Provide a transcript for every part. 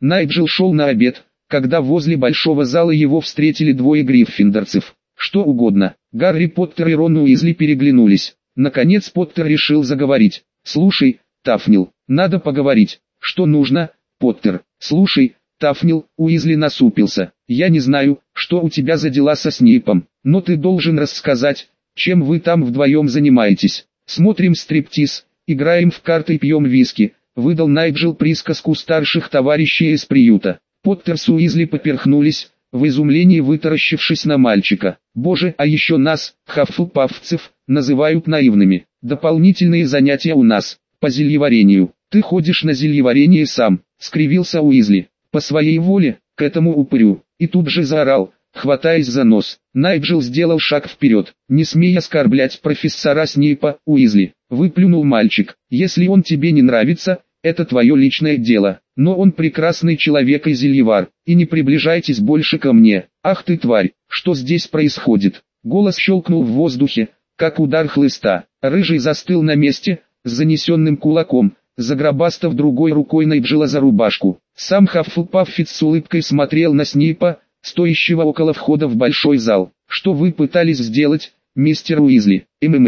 Найджел шел на обед, когда возле большого зала его встретили двое гриффиндорцев. Что угодно. Гарри Поттер и Рон Уизли переглянулись. Наконец Поттер решил заговорить. «Слушай, Тафнил, надо поговорить». «Что нужно, Поттер?» «Слушай, Тафнил», Уизли насупился. «Я не знаю, что у тебя за дела со Снейпом, но ты должен рассказать, чем вы там вдвоем занимаетесь». «Смотрим стриптиз, играем в карты и пьем виски», выдал Найджел присказку старших товарищей из приюта. Поттер с Уизли поперхнулись, в изумлении вытаращившись на мальчика. «Боже, а еще нас, хаффлпаффцев, называют наивными. Дополнительные занятия у нас, по зельеварению». «Ты ходишь на зельеварение сам», — скривился Уизли. «По своей воле, к этому упырю». И тут же заорал, хватаясь за нос. Найджел сделал шаг вперед. «Не смей оскорблять профессора Снейпа, Уизли», — выплюнул мальчик. «Если он тебе не нравится, это твое личное дело. Но он прекрасный человек и зельевар, и не приближайтесь больше ко мне». «Ах ты тварь, что здесь происходит?» Голос щелкнул в воздухе, как удар хлыста. Рыжий застыл на месте, с занесенным кулаком, загробастав другой рукой Найджела за рубашку. Сам Хаффлпаффец с улыбкой смотрел на Снейпа, стоящего около входа в большой зал. «Что вы пытались сделать, мистер Уизли?»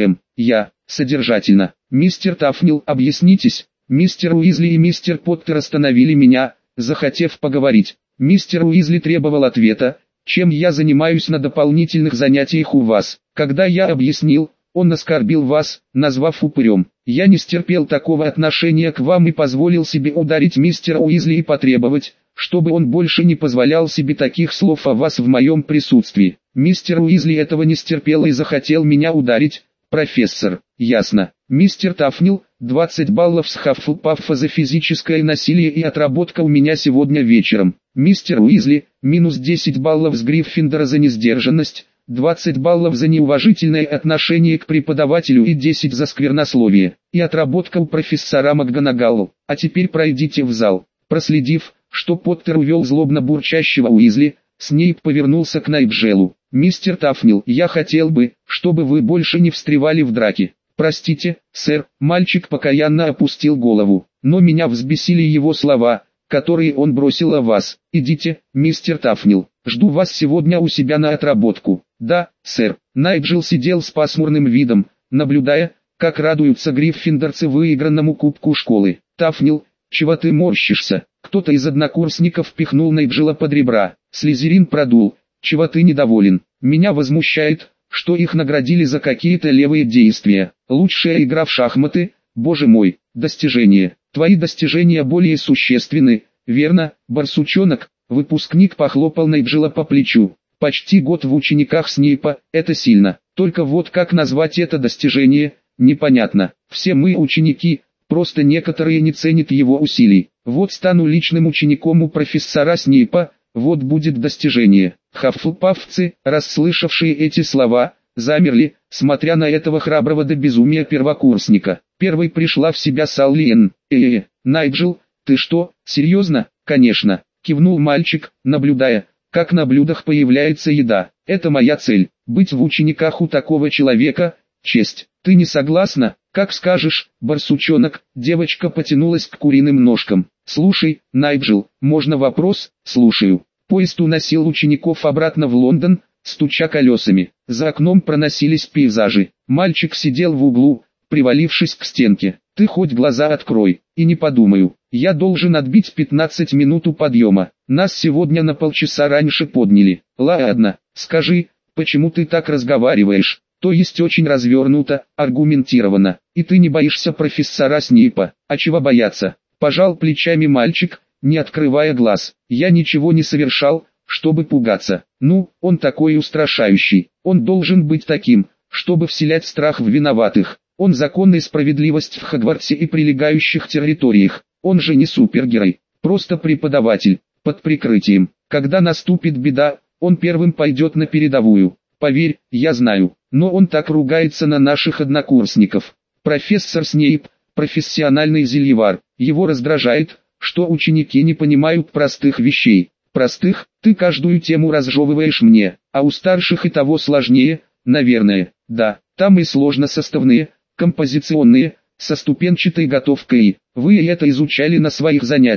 Я, содержательно. «Мистер Тафнил, объяснитесь». Мистер Уизли и мистер Поттер остановили меня, захотев поговорить. Мистер Уизли требовал ответа, чем я занимаюсь на дополнительных занятиях у вас. Когда я объяснил, он оскорбил вас, назвав упырем. Я не стерпел такого отношения к вам и позволил себе ударить мистера Уизли и потребовать, чтобы он больше не позволял себе таких слов о вас в моем присутствии. Мистер Уизли этого не стерпел и захотел меня ударить. «Профессор, ясно. Мистер Тафнил, 20 баллов с Хаффлпаффа за физическое насилие и отработка у меня сегодня вечером. Мистер Уизли, минус 10 баллов с Гриффиндора за несдержанность, 20 баллов за неуважительное отношение к преподавателю и 10 за сквернословие. И отработка у профессора МакГонагал. А теперь пройдите в зал». Проследив, что Поттер увел злобно бурчащего Уизли, Снейп повернулся к Найджелу. «Мистер Тафнил, я хотел бы, чтобы вы больше не встревали в драки». «Простите, сэр», мальчик покаянно опустил голову, «но меня взбесили его слова, которые он бросил о вас. Идите, мистер Тафнил, жду вас сегодня у себя на отработку». «Да, сэр». Найджел сидел с пасмурным видом, наблюдая, как радуются гриффиндорцы выигранному кубку школы. «Тафнил, чего ты морщишься?» Кто-то из однокурсников пихнул Найджела под ребра. Слизерин продул. «Чего ты недоволен? Меня возмущает, что их наградили за какие-то левые действия. Лучшая игра в шахматы, боже мой, достижение. Твои достижения более существенны, верно, барсучонок?» Выпускник похлопал Найджела по плечу. «Почти год в учениках Снейпа, это сильно. Только вот как назвать это достижение, непонятно. Все мы ученики, просто некоторые не ценят его усилий. Вот стану личным учеником у профессора Снейпа, вот будет достижение». Хаффлпаффцы, расслышавшие эти слова, замерли, смотря на этого храброго до безумия первокурсника. Первой пришла в себя Салли. Найджел, ты что, серьезно?» «Конечно», кивнул мальчик, наблюдая, как на блюдах появляется еда. «Это моя цель, быть в учениках у такого человека, честь. Ты не согласна?» «Как скажешь, барсучонок», девочка потянулась к куриным ножкам. «Слушай, Найджел, можно вопрос?» «Слушаю». Поезд уносил учеников обратно в Лондон, стуча колесами. За окном проносились пейзажи. Мальчик сидел в углу, привалившись к стенке. «Ты хоть глаза открой, и не подумаю. Я должен отбить 15 минут у подъема. Нас сегодня на полчаса раньше подняли». «Ладно, скажи, почему ты так разговариваешь?» «То есть очень развернуто, аргументированно. И ты не боишься профессора Снейпа?» «А чего бояться?» Пожал плечами мальчик, не открывая глаз. «Я ничего не совершал, чтобы пугаться. Ну, он такой устрашающий. Он должен быть таким, чтобы вселять страх в виноватых. Он закон и справедливость в Хогвартсе и прилегающих территориях. Он же не супергерой, просто преподаватель, под прикрытием. Когда наступит беда, он первым пойдет на передовую. Поверь, я знаю, но он так ругается на наших однокурсников. Профессор Снейп, профессиональный зельевар, его раздражает, что ученики не понимают простых вещей. Простых, ты каждую тему разжевываешь мне, а у старших и того сложнее, наверное. Да, там и сложносоставные, композиционные, со ступенчатой готовкой. Вы это изучали на своих занятиях.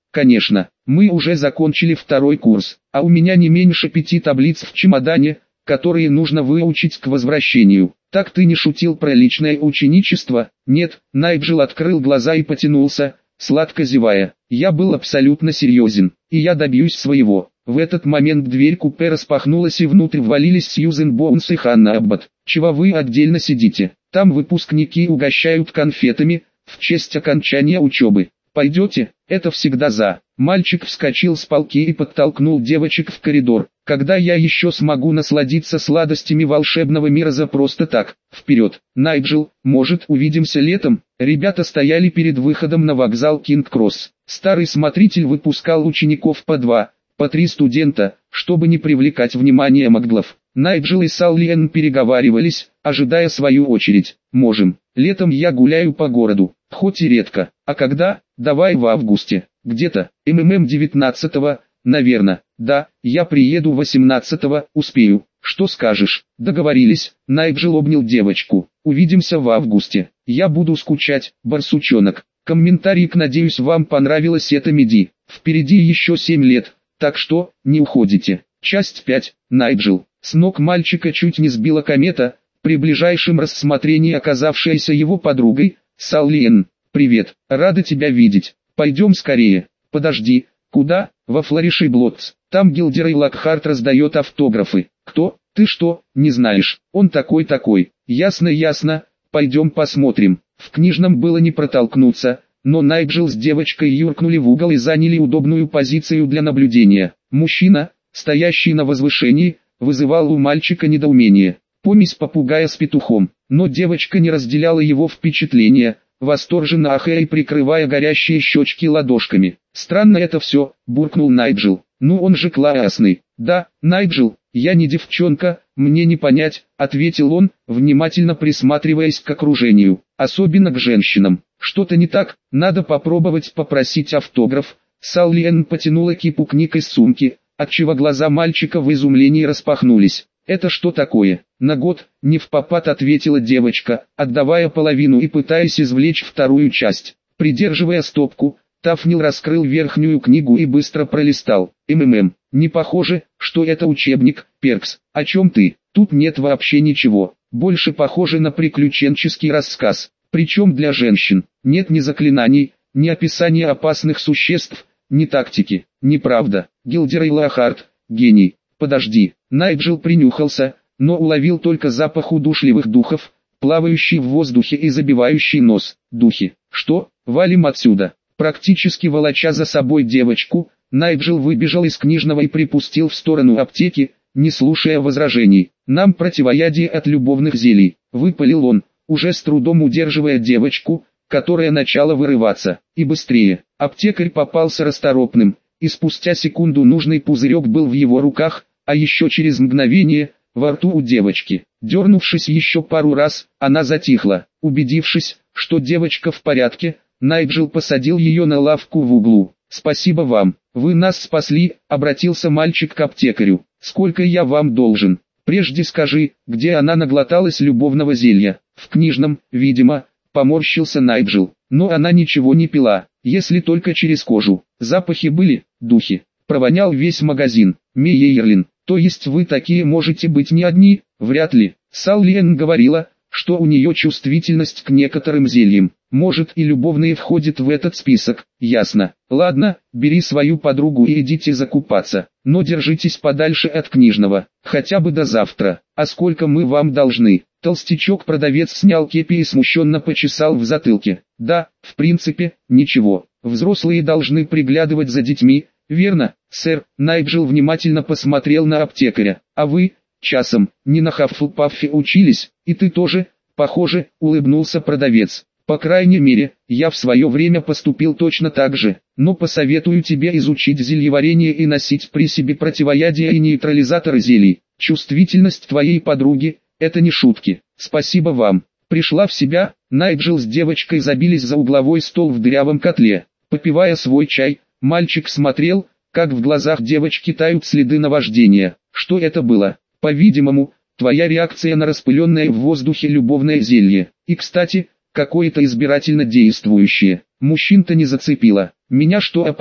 Конечно, мы уже закончили второй курс, а у меня не меньше 5 таблиц в чемодане, которые нужно выучить к возвращению. Так ты не шутил про личное ученичество? Нет, Найджел открыл глаза и потянулся, сладко зевая. Я был абсолютно серьезен, и я добьюсь своего. В этот момент дверь купе распахнулась и внутрь ввалились Сьюзен Боунс и Ханна Аббот. Чего вы отдельно сидите? Там выпускники угощают конфетами, в честь окончания учебы. Пойдете? Это всегда за. Мальчик вскочил с полки и подтолкнул девочек в коридор. Когда я еще смогу насладиться сладостями волшебного мира за просто так? Вперед, Найджел, может увидимся летом? Ребята стояли перед выходом на вокзал Кинг-Кросс. Старый смотритель выпускал учеников по 3 студента, чтобы не привлекать внимание маглов. Найджел и Саллиен переговаривались, ожидая свою очередь. Можем. Летом я гуляю по городу, хоть и редко. А когда? Давай в августе. Где-то, 19-го, наверное. Да, я приеду 18-го, успею. Что скажешь? Договорились. Найджел обнял девочку. Увидимся в августе. Я буду скучать, барсучонок. Комментарий: надеюсь, вам понравилась эта меди. Впереди еще 7 лет, так что, не уходите. Часть 5. Найджел. С ног мальчика чуть не сбила комета, при ближайшем рассмотрении оказавшаяся его подругой, Саллиен. «Привет, рада тебя видеть. Пойдем скорее». «Подожди, куда?» «Во Флориши Блотс. Там Гилдерей Локхарт раздает автографы». «Кто? Ты что, не знаешь? Он такой-такой». «Ясно, ясно. Пойдем посмотрим». В книжном было не протолкнуться, но Найджел с девочкой юркнули в угол и заняли удобную позицию для наблюдения. Мужчина, стоящий на возвышении, вызывал у мальчика недоумение. Помесь попугая с петухом, но девочка не разделяла его впечатления, восторженно ахая и прикрывая горящие щечки ладошками. «Странно это все», — буркнул Найджел. «Ну он же классный». «Да, Найджел, я не девчонка, мне не понять», — ответил он, внимательно присматриваясь к окружению, особенно к женщинам. «Что-то не так, надо попробовать попросить автограф». Саллиен потянула кипу книг из сумки, отчего глаза мальчика в изумлении распахнулись. «Это что такое?» «На год», — не впопад ответила девочка, отдавая половину и пытаясь извлечь вторую часть. Придерживая стопку, Тафнил раскрыл верхнюю книгу и быстро пролистал. Не похоже, что это учебник, Перкс. О чем ты? Тут нет вообще ничего. Больше похоже на приключенческий рассказ. Причем для женщин. Нет ни заклинаний, ни описания опасных существ, ни тактики. Неправда. Гилдерей Локхарт, гений. Подожди». Найджел принюхался, но уловил только запах удушливых духов, плавающий в воздухе и забивающий нос. Духи. «Что? Валим отсюда». Практически волоча за собой девочку, Найджел выбежал из книжного и припустил в сторону аптеки, не слушая возражений. «Нам противоядие от любовных зелий», — выпалил он, уже с трудом удерживая девочку, которая начала вырываться. И быстрее. Аптекарь попался расторопным, и спустя секунду нужный пузырек был в его руках, а еще через мгновение, во рту у девочки. Дернувшись еще пару раз, она затихла. Убедившись, что девочка в порядке, Найджел посадил ее на лавку в углу. «Спасибо вам, вы нас спасли», — обратился мальчик к аптекарю. «Сколько я вам должен? Прежде скажи, где она наглоталась любовного зелья?» «В книжном, видимо», — поморщился Найджел. «Но она ничего не пила, если только через кожу. Запахи были, духи. Провонял весь магазин. Мейерлин, то есть вы такие можете быть не одни?» «Вряд ли». Саллиен говорила, что у нее чувствительность к некоторым зельям. «Может, и любовные входят в этот список». «Ясно. Ладно, бери свою подругу и идите закупаться. Но держитесь подальше от книжного, хотя бы до завтра. А сколько мы вам должны?» Толстячок-продавец снял кепи и смущенно почесал в затылке. «Да, в принципе, ничего. Взрослые должны приглядывать за детьми, верно, сэр?» Найджел внимательно посмотрел на аптекаря. «А вы, часом, не на Хаффлпаффе учились? И ты тоже?» «Похоже», — улыбнулся продавец. «По крайней мере, я в свое время поступил точно так же, но посоветую тебе изучить зельеварение и носить при себе противоядие и нейтрализаторы зелий. Чувствительность твоей подруги — это не шутки. Спасибо вам». Пришла в себя, Найджел с девочкой забились за угловой стол в дырявом котле. Попивая свой чай, мальчик смотрел, как в глазах девочки тают следы наваждения. Что это было? По-видимому, твоя реакция на распыленное в воздухе любовное зелье. И, кстати, какое-то избирательно действующее. Мужчин-то не зацепило. «Меня что, опоили?»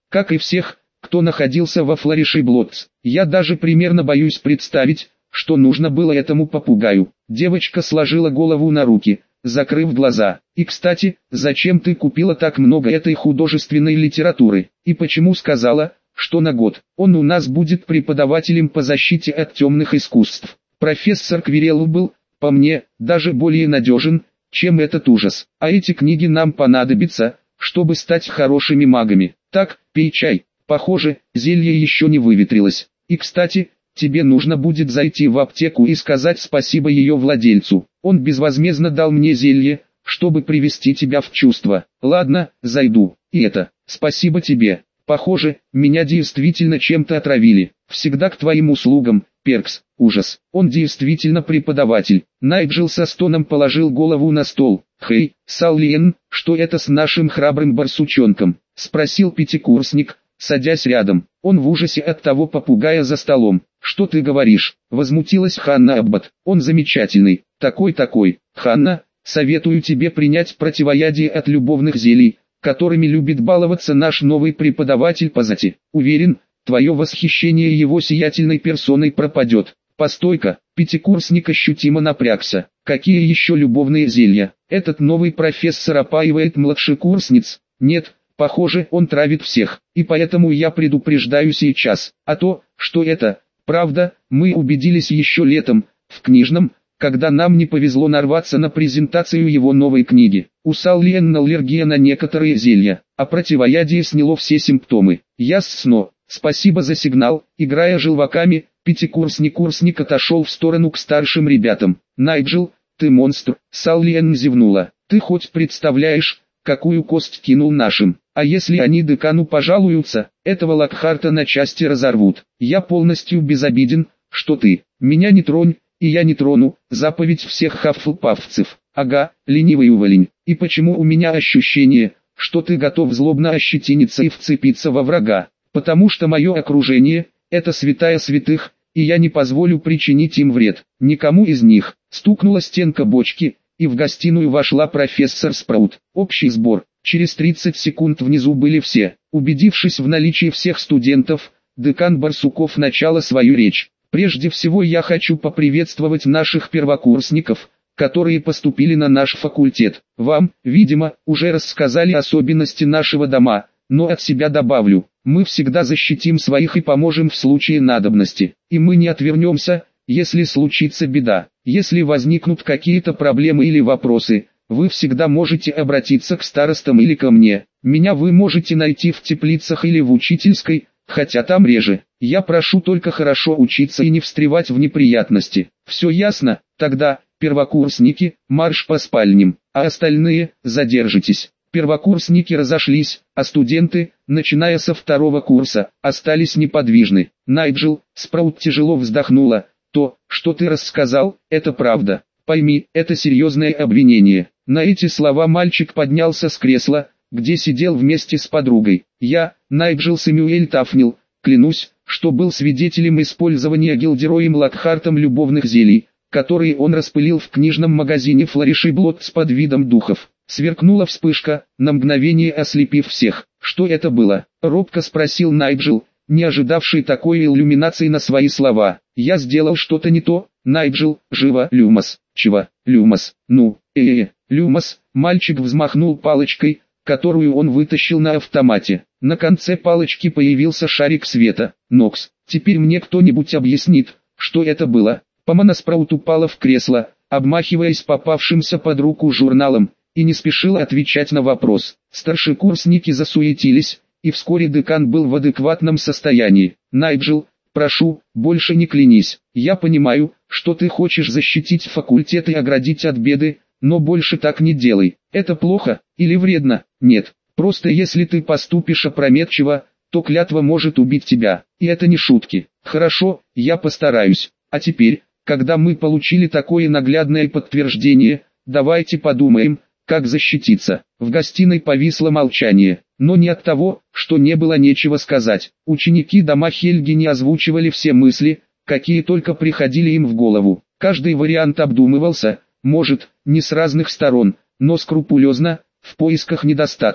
как и всех, кто находился во Флориши Блотс. Я даже примерно боюсь представить, что нужно было этому попугаю. Девочка сложила голову на руки, закрыв глаза. И кстати, зачем ты купила так много этой художественной литературы? И почему сказала, что на год? Он у нас будет преподавателем по защите от темных искусств. Профессор Квирелл был, по мне, даже более надежен, чем этот ужас. А эти книги нам понадобятся, чтобы стать хорошими магами. Так, пей чай. Похоже, зелье еще не выветрилось. И кстати, тебе нужно будет зайти в аптеку и сказать спасибо ее владельцу. Он безвозмездно дал мне зелье, чтобы привести тебя в чувство. Ладно, зайду. И это, спасибо тебе. Похоже, меня действительно чем-то отравили. Всегда к твоим услугам, Перкс. Ужас. Он действительно преподаватель. Найджел со стоном положил голову на стол. «Хей, Саллиен, что это с нашим храбрым барсучонком?» — спросил пятикурсник, садясь рядом. Он в ужасе от того попугая за столом. «Что ты говоришь?» — возмутилась Ханна Аббат. «Он замечательный. Такой. Ханна, советую тебе принять противоядие от любовных зелий, которыми любит баловаться наш новый преподаватель по зати. Уверен, твое восхищение его сиятельной персоной пропадет». «Постой-ка», пятикурсник ощутимо напрягся. «Какие еще любовные зелья? Этот новый профессор опаивает младшекурсниц?» «Нет, похоже, он травит всех, и поэтому я предупреждаю сейчас. А то, что это, правда, мы убедились еще летом, в книжном, когда нам не повезло нарваться на презентацию его новой книги. У Саллиена аллергия на некоторые зелья, а противоядие сняло все симптомы. Ясно. Спасибо за сигнал». Играя желваками, пятикурсник отошел в сторону к старшим ребятам. «Найджел, ты монстр», — Саллиен зевнула. «Ты хоть представляешь, какую кость кинул нашим? А если они декану пожалуются, этого Локхарта на части разорвут. Я полностью безобиден, что ты. Меня не тронь, и я не трону, заповедь всех хаффлпафцев. Ага, ленивый уволень. И почему у меня ощущение, что ты готов злобно ощетиниться и вцепиться во врага? Потому что мое окружение — это святая святых, и я не позволю причинить им вред. Никому из них. Стукнула стенка бочки, и в гостиную вошла профессор Спраут. Общий сбор. Через 30 секунд внизу были все. Убедившись в наличии всех студентов, декан Барсуков начала свою речь. «Прежде всего я хочу поприветствовать наших первокурсников, которые поступили на наш факультет. Вам, видимо, уже рассказали особенности нашего дома, но от себя добавлю. Мы всегда защитим своих и поможем в случае надобности. И мы не отвернемся, если случится беда. Если возникнут какие-то проблемы или вопросы, вы всегда можете обратиться к старостам или ко мне. Меня вы можете найти в теплицах или в учительской, хотя там реже. Я прошу только хорошо учиться и не встревать в неприятности. Все ясно? Тогда, первокурсники, марш по спальням, а остальные, задержитесь». Первокурсники разошлись, а студенты, начиная со второго курса, остались неподвижны. «Найджел», Спраут тяжело вздохнула, «то, что ты рассказал, это правда. Пойми, это серьезное обвинение». На эти слова мальчик поднялся с кресла, где сидел вместе с подругой. «Я, Найджел Сэмюэль Тафнил, клянусь, что был свидетелем использования Гилдероем Локхартом любовных зелий, которые он распылил в книжном магазине Флориши Блотс под видом духов». Сверкнула вспышка, на мгновение ослепив всех. «Что это было?» — робко спросил Найджел, не ожидавший такой иллюминации на свои слова. «Я сделал что-то не то, Найджел, живо, Люмос». «Чего, Люмос? Ну, Люмос». Мальчик взмахнул палочкой, которую он вытащил на автомате. На конце палочки появился шарик света. «Нокс, теперь мне кто-нибудь объяснит, что это было?» Помана Спраут упала в кресло, обмахиваясь попавшимся под руку журналом, и не спешила отвечать на вопрос. Старшекурсники засуетились, и вскоре декан был в адекватном состоянии. «Найджел, прошу, больше не клянись. Я понимаю, что ты хочешь защитить факультет и оградить от беды, но больше так не делай. Это плохо или вредно? Нет. Просто если ты поступишь опрометчиво, то клятва может убить тебя. И это не шутки. Хорошо, я постараюсь. А теперь, когда мы получили такое наглядное подтверждение, давайте подумаем, как защититься». В гостиной повисло молчание, но не от того, что не было нечего сказать. Ученики дома Хельги не озвучивали все мысли, какие только приходили им в голову. Каждый вариант обдумывался, может, не с разных сторон, но скрупулезно, в поисках недостатков.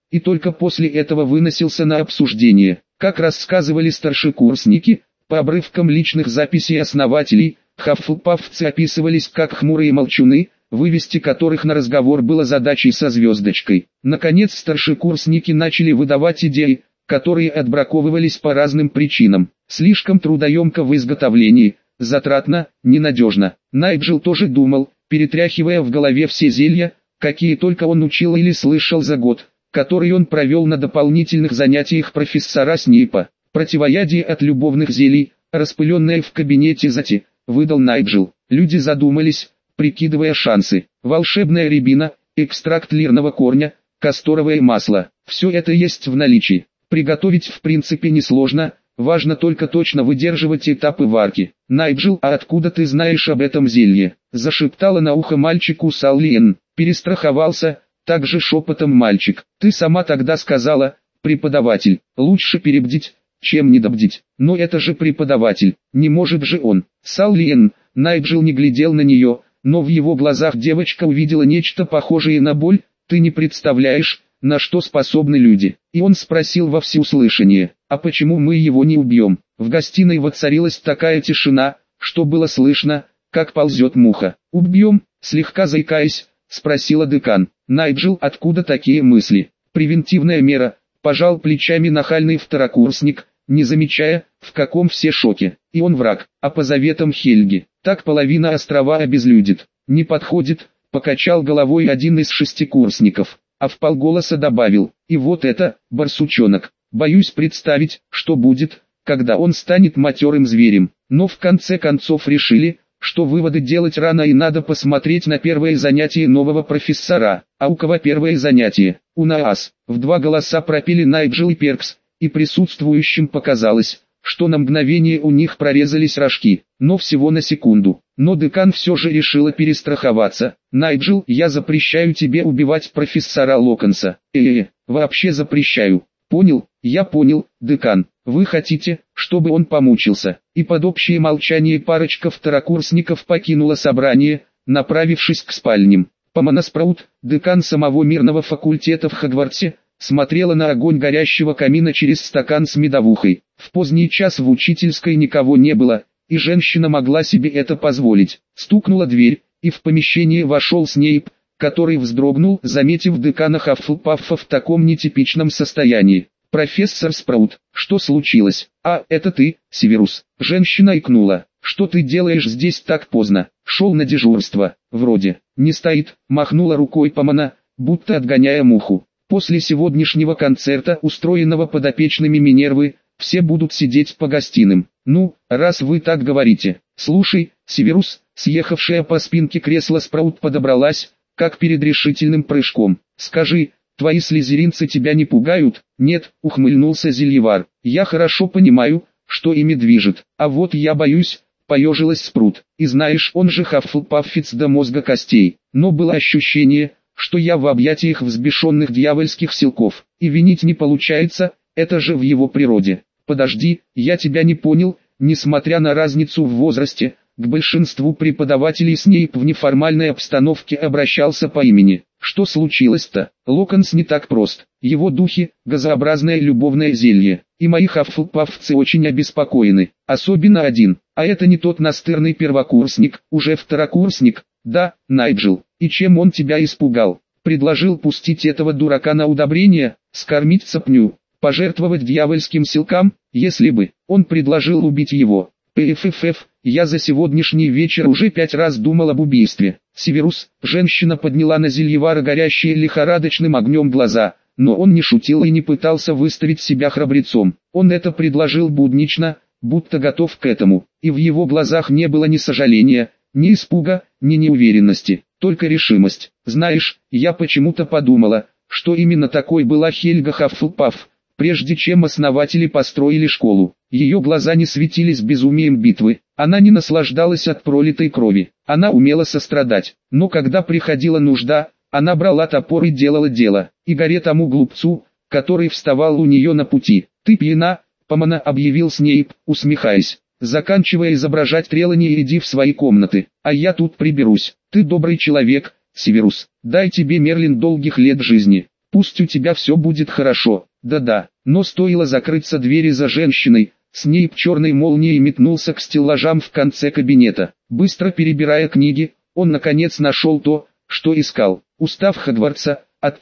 и только после этого выносился на обсуждение. Как рассказывали старшекурсники, по обрывкам личных записей основателей, хаффлпаффцы описывались как хмурые молчуны, вывести которых на разговор было задачей со звездочкой. Наконец старшекурсники начали выдавать идеи, которые отбраковывались по разным причинам. Слишком трудоемко в изготовлении, затратно, ненадежно. Найджел тоже думал, перетряхивая в голове все зелья, какие только он учил или слышал за год, который он провел на дополнительных занятиях профессора Снейпа. Противоядие от любовных зелий, распыленное в кабинете Зати, выдал Найджел. Люди задумались, прикидывая шансы. Волшебная рябина, экстракт лирного корня, касторовое масло. Все это есть в наличии. Приготовить в принципе несложно, важно только точно выдерживать этапы варки. «Найджел, а откуда ты знаешь об этом зелье?» – зашептала на ухо мальчику Саллиен. Перестраховался, также шепотом мальчик. «Ты сама тогда сказала, преподаватель, лучше перебдить, чем недобдить. Но это же преподаватель, не может же он». Саллиен, Найджел не глядел на нее, но в его глазах девочка увидела нечто похожее на боль. «Ты не представляешь, на что способны люди». И он спросил во всеуслышание: «А почему мы его не убьем?» В гостиной воцарилась такая тишина, что было слышно, как ползет муха. «Убьем?» – слегка заикаясь, спросила декан. «Найджел, откуда такие мысли?» «Превентивная мера», – пожал плечами нахальный второкурсник, не замечая, в каком все шоке. И он враг, а по заветам Хельги, так половина острова обезлюдит. «Не подходит», – покачал головой один из шестикурсников, а вполголоса добавил: «И вот это, барсучонок, боюсь представить, что будет, когда он станет матерым зверем». Но в конце концов решили, что выводы делать рано и надо посмотреть на первое занятие нового профессора. «А у кого первое занятие?» «У нас», – в два голоса пропели Найджел и Перкс, и присутствующим показалось, что на мгновение у них прорезались рожки, но всего на секунду. Но декан все же решила перестраховаться. «Найджел, я запрещаю тебе убивать профессора Локонса». Вообще запрещаю». «Понял, я понял, декан. Вы хотите, чтобы он помучился?» И под общее молчание парочка второкурсников покинула собрание, направившись к спальням. Помана Спраут, декан самого мирного факультета в Хогвартсе, смотрела на огонь горящего камина через стакан с медовухой. В поздний час в учительской никого не было, и женщина могла себе это позволить. Стукнула дверь, и в помещение вошел Снейп, который вздрогнул, заметив декана Хаффлпаффа в таком нетипичном состоянии. «Профессор Спраут, что случилось?» «А, это ты, Северус?» Женщина икнула. «Что ты делаешь здесь так поздно?» «Шел на дежурство, вроде». «Не стоит», махнула рукой Помана, будто отгоняя муху. «После сегодняшнего концерта, устроенного подопечными Минервы, все будут сидеть по гостиным». «Ну, раз вы так говорите». «Слушай, Северус», съехавшая по спинке кресла Спраут подобралась, как перед решительным прыжком. «Скажи, твои слизеринцы тебя не пугают?» «Нет», ухмыльнулся Зельевар. «Я хорошо понимаю, что ими движет. А вот я боюсь», поежилась Спрут. «И знаешь, он же Хаффлпаффец до мозга костей. Но было ощущение, что я в объятиях взбешенных дьявольских силков. И винить не получается, это же в его природе». «Подожди, я тебя не понял». Несмотря на разницу в возрасте, к большинству преподавателей Снейп в неформальной обстановке обращался по имени. «Что случилось-то?» «Локонс не так прост. Его духи – газообразное любовное зелье. И мои хаффлпаффцы очень обеспокоены. Особенно один. А это не тот настырный первокурсник, уже второкурсник?» «Да, Найджел. И чем он тебя испугал?» «Предложил пустить этого дурака на удобрение, скормить сопню, пожертвовать дьявольским силкам, если бы он предложил убить его». «Пффф, я за сегодняшний вечер уже 5 раз думал об убийстве». «Северус», женщина подняла на Зельевара горящие лихорадочным огнем глаза, но он не шутил и не пытался выставить себя храбрецом. Он это предложил буднично, будто готов к этому, и в его глазах не было ни сожаления, ни испуга, ни неуверенности, только решимость. «Знаешь, я почему-то подумала, что именно такой была Хельга Хаффлпафф, прежде чем основатели построили школу. Ее глаза не светились безумием битвы, она не наслаждалась от пролитой крови, она умела сострадать, но когда приходила нужда, она брала топор и делала дело, и горе тому глупцу, который вставал у нее на пути». «Ты пьяна», Помана объявил Снейп, усмехаясь. «Заканчивая изображать Трелани, иди в свои комнаты, а я тут приберусь. Ты добрый человек, Северус, дай тебе Мерлин долгих лет жизни». Пусть у тебя все будет хорошо. Да-да, но стоило закрыться двери за женщиной, Снейп черной молнией метнулся к стеллажам в конце кабинета. Быстро перебирая книги, он наконец нашел то, что искал. Устав Хогвартса от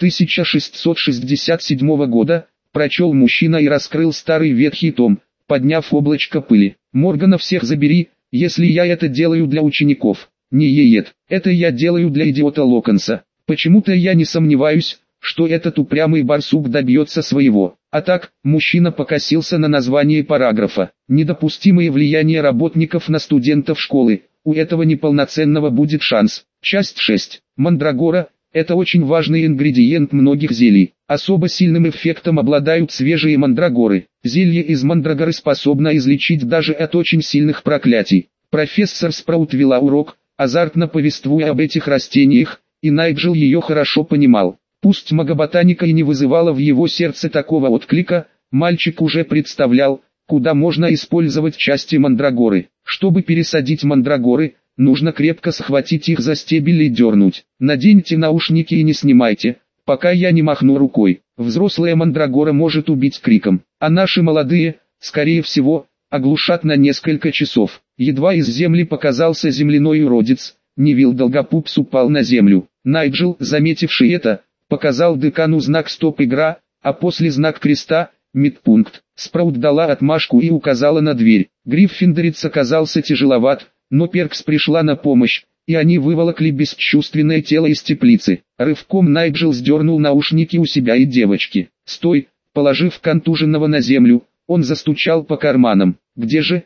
1667 года, прочел мужчина и раскрыл старый ветхий том, подняв облачко пыли. «Моргана всех забери, если я это делаю для учеников. Не еет, это я делаю для идиота Локонса. Почему-то я не сомневаюсь, что этот упрямый барсук добьется своего». А так, мужчина покосился на название параграфа. «Недопустимое влияние работников на студентов школы. У этого неполноценного будет шанс». Часть 6. Мандрагора – это очень важный ингредиент многих зелий. Особо сильным эффектом обладают свежие мандрагоры. Зелье из мандрагоры способно излечить даже от очень сильных проклятий. Профессор Спраут вела урок, азартно повествуя об этих растениях, и Найджел ее хорошо понимал. Пусть магоботаника и не вызывала в его сердце такого отклика, мальчик уже представлял, куда можно использовать части мандрагоры. Чтобы пересадить мандрагоры, нужно крепко схватить их за стебель и дернуть. Наденьте наушники и не снимайте, пока я не махну рукой. Взрослая мандрагора может убить криком, а наши молодые, скорее всего, оглушат на несколько часов. Едва из земли показался земляной уродец, Невилл Долгопупс упал на землю. Найджел, заметивший это, показал декану знак «Стоп-игра», а после знак креста – «Медпункт». Спраут дала отмашку и указала на дверь. Гриффиндорец оказался тяжеловат, но Перкс пришла на помощь, и они выволокли бесчувственное тело из теплицы. Рывком Найджел сдернул наушники у себя и девочки. «Стой!» Положив контуженного на землю, он застучал по карманам. Где же?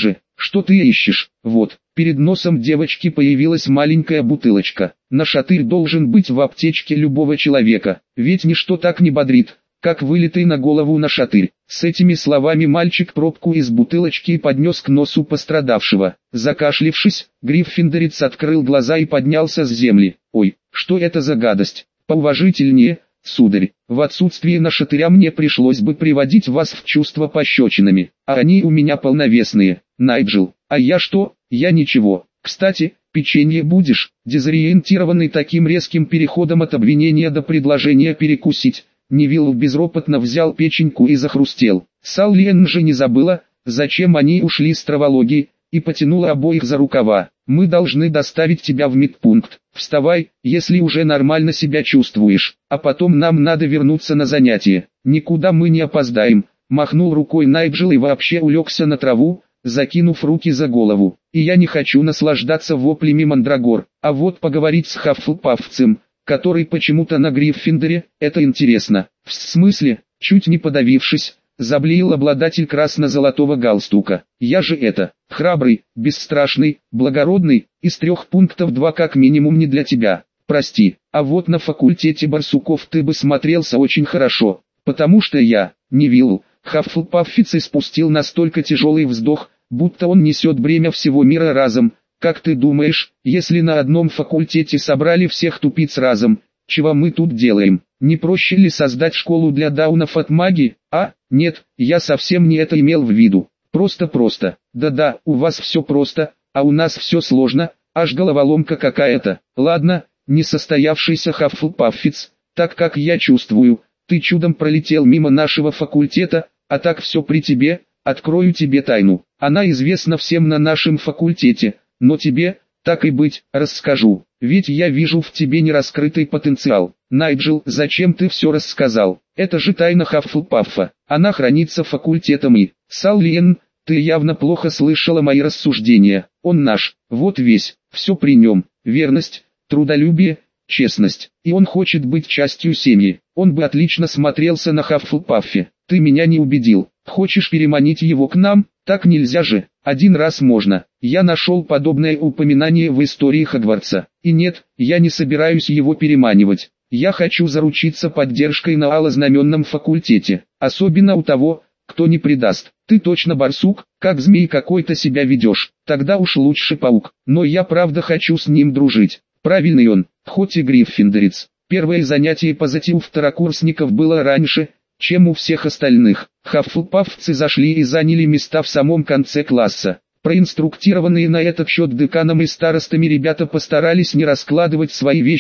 Что ты ищешь?» Вот». Перед носом девочки появилась маленькая бутылочка. Нашатырь должен быть в аптечке любого человека, ведь ничто так не бодрит, как вылитый на голову нашатырь. С этими словами мальчик пробку из бутылочки поднес к носу пострадавшего. Закашлившись, Гриффиндорец открыл глаза и поднялся с земли. «Ой, что это за гадость? Поуважительнее, сударь. В отсутствие нашатыря мне пришлось бы приводить вас в чувство пощечинами, а они у меня полновесные». «Найджел, а я что?» «Я ничего. Кстати, печенье будешь?» Дезориентированный таким резким переходом от обвинения до предложения перекусить, Невилл безропотно взял печеньку и захрустел. Саллиен же не забыла, зачем они ушли с травологии, и потянула обоих за рукава. «Мы должны доставить тебя в медпункт. Вставай, если уже нормально себя чувствуешь, а потом нам надо вернуться на занятия. Никуда мы не опоздаем», махнул рукой Найджел и вообще улегся на траву, закинув руки за голову. «И я не хочу наслаждаться воплями мандрагор, а вот поговорить с Хаффлпаффцем, который почему-то на Гриффиндоре, это интересно». «В смысле?» — чуть не подавившись, заблеял обладатель красно-золотого галстука. «Я же это, храбрый, бесстрашный, благородный, из 3 пунктов 2 как минимум не для тебя. Прости, а вот на факультете барсуков ты бы смотрелся очень хорошо, потому что я, Невилл». Хаффлпаффиц испустил настолько тяжелый вздох, будто он несет бремя всего мира разом. «Как ты думаешь, если на одном факультете собрали всех тупиц разом, чего мы тут делаем? Не проще ли создать школу для даунов от магии? А? Нет, я совсем не это имел в виду. Просто. Да-да, у вас все просто, а у нас все сложно, аж головоломка какая-то. Ладно, несостоявшийся Хаффлпаффиц, так как я чувствую, ты чудом пролетел мимо нашего факультета, а так все при тебе. Открою тебе тайну, она известна всем на нашем факультете, но тебе, так и быть, расскажу, ведь я вижу в тебе нераскрытый потенциал». «Найджел, зачем ты все рассказал? Это же тайна Хаффлпаффа, она хранится факультетом и...» «Саллиен, ты явно плохо слышала мои рассуждения, он наш, вот весь, все при нем, верность, трудолюбие, честность, и он хочет быть частью семьи, он бы отлично смотрелся на Хаффлпаффе. Ты меня не убедил. Хочешь переманить его к нам? Так нельзя же. Один раз можно. Я нашел подобное упоминание в истории Хогвартса. И нет, я не собираюсь его переманивать. Я хочу заручиться поддержкой на алознаменном факультете. Особенно у того, кто не предаст. Ты точно барсук, как змей какой-то себя ведешь. Тогда уж лучше паук. Но я правда хочу с ним дружить. Правильный он, хоть и гриффиндорец. Первое занятие по затею второкурсников было раньше, чем у всех остальных. Хаффлпаффцы зашли и заняли места в самом конце класса. Проинструктированные на этот счет деканом и старостами ребята постарались не раскладывать свои вещи,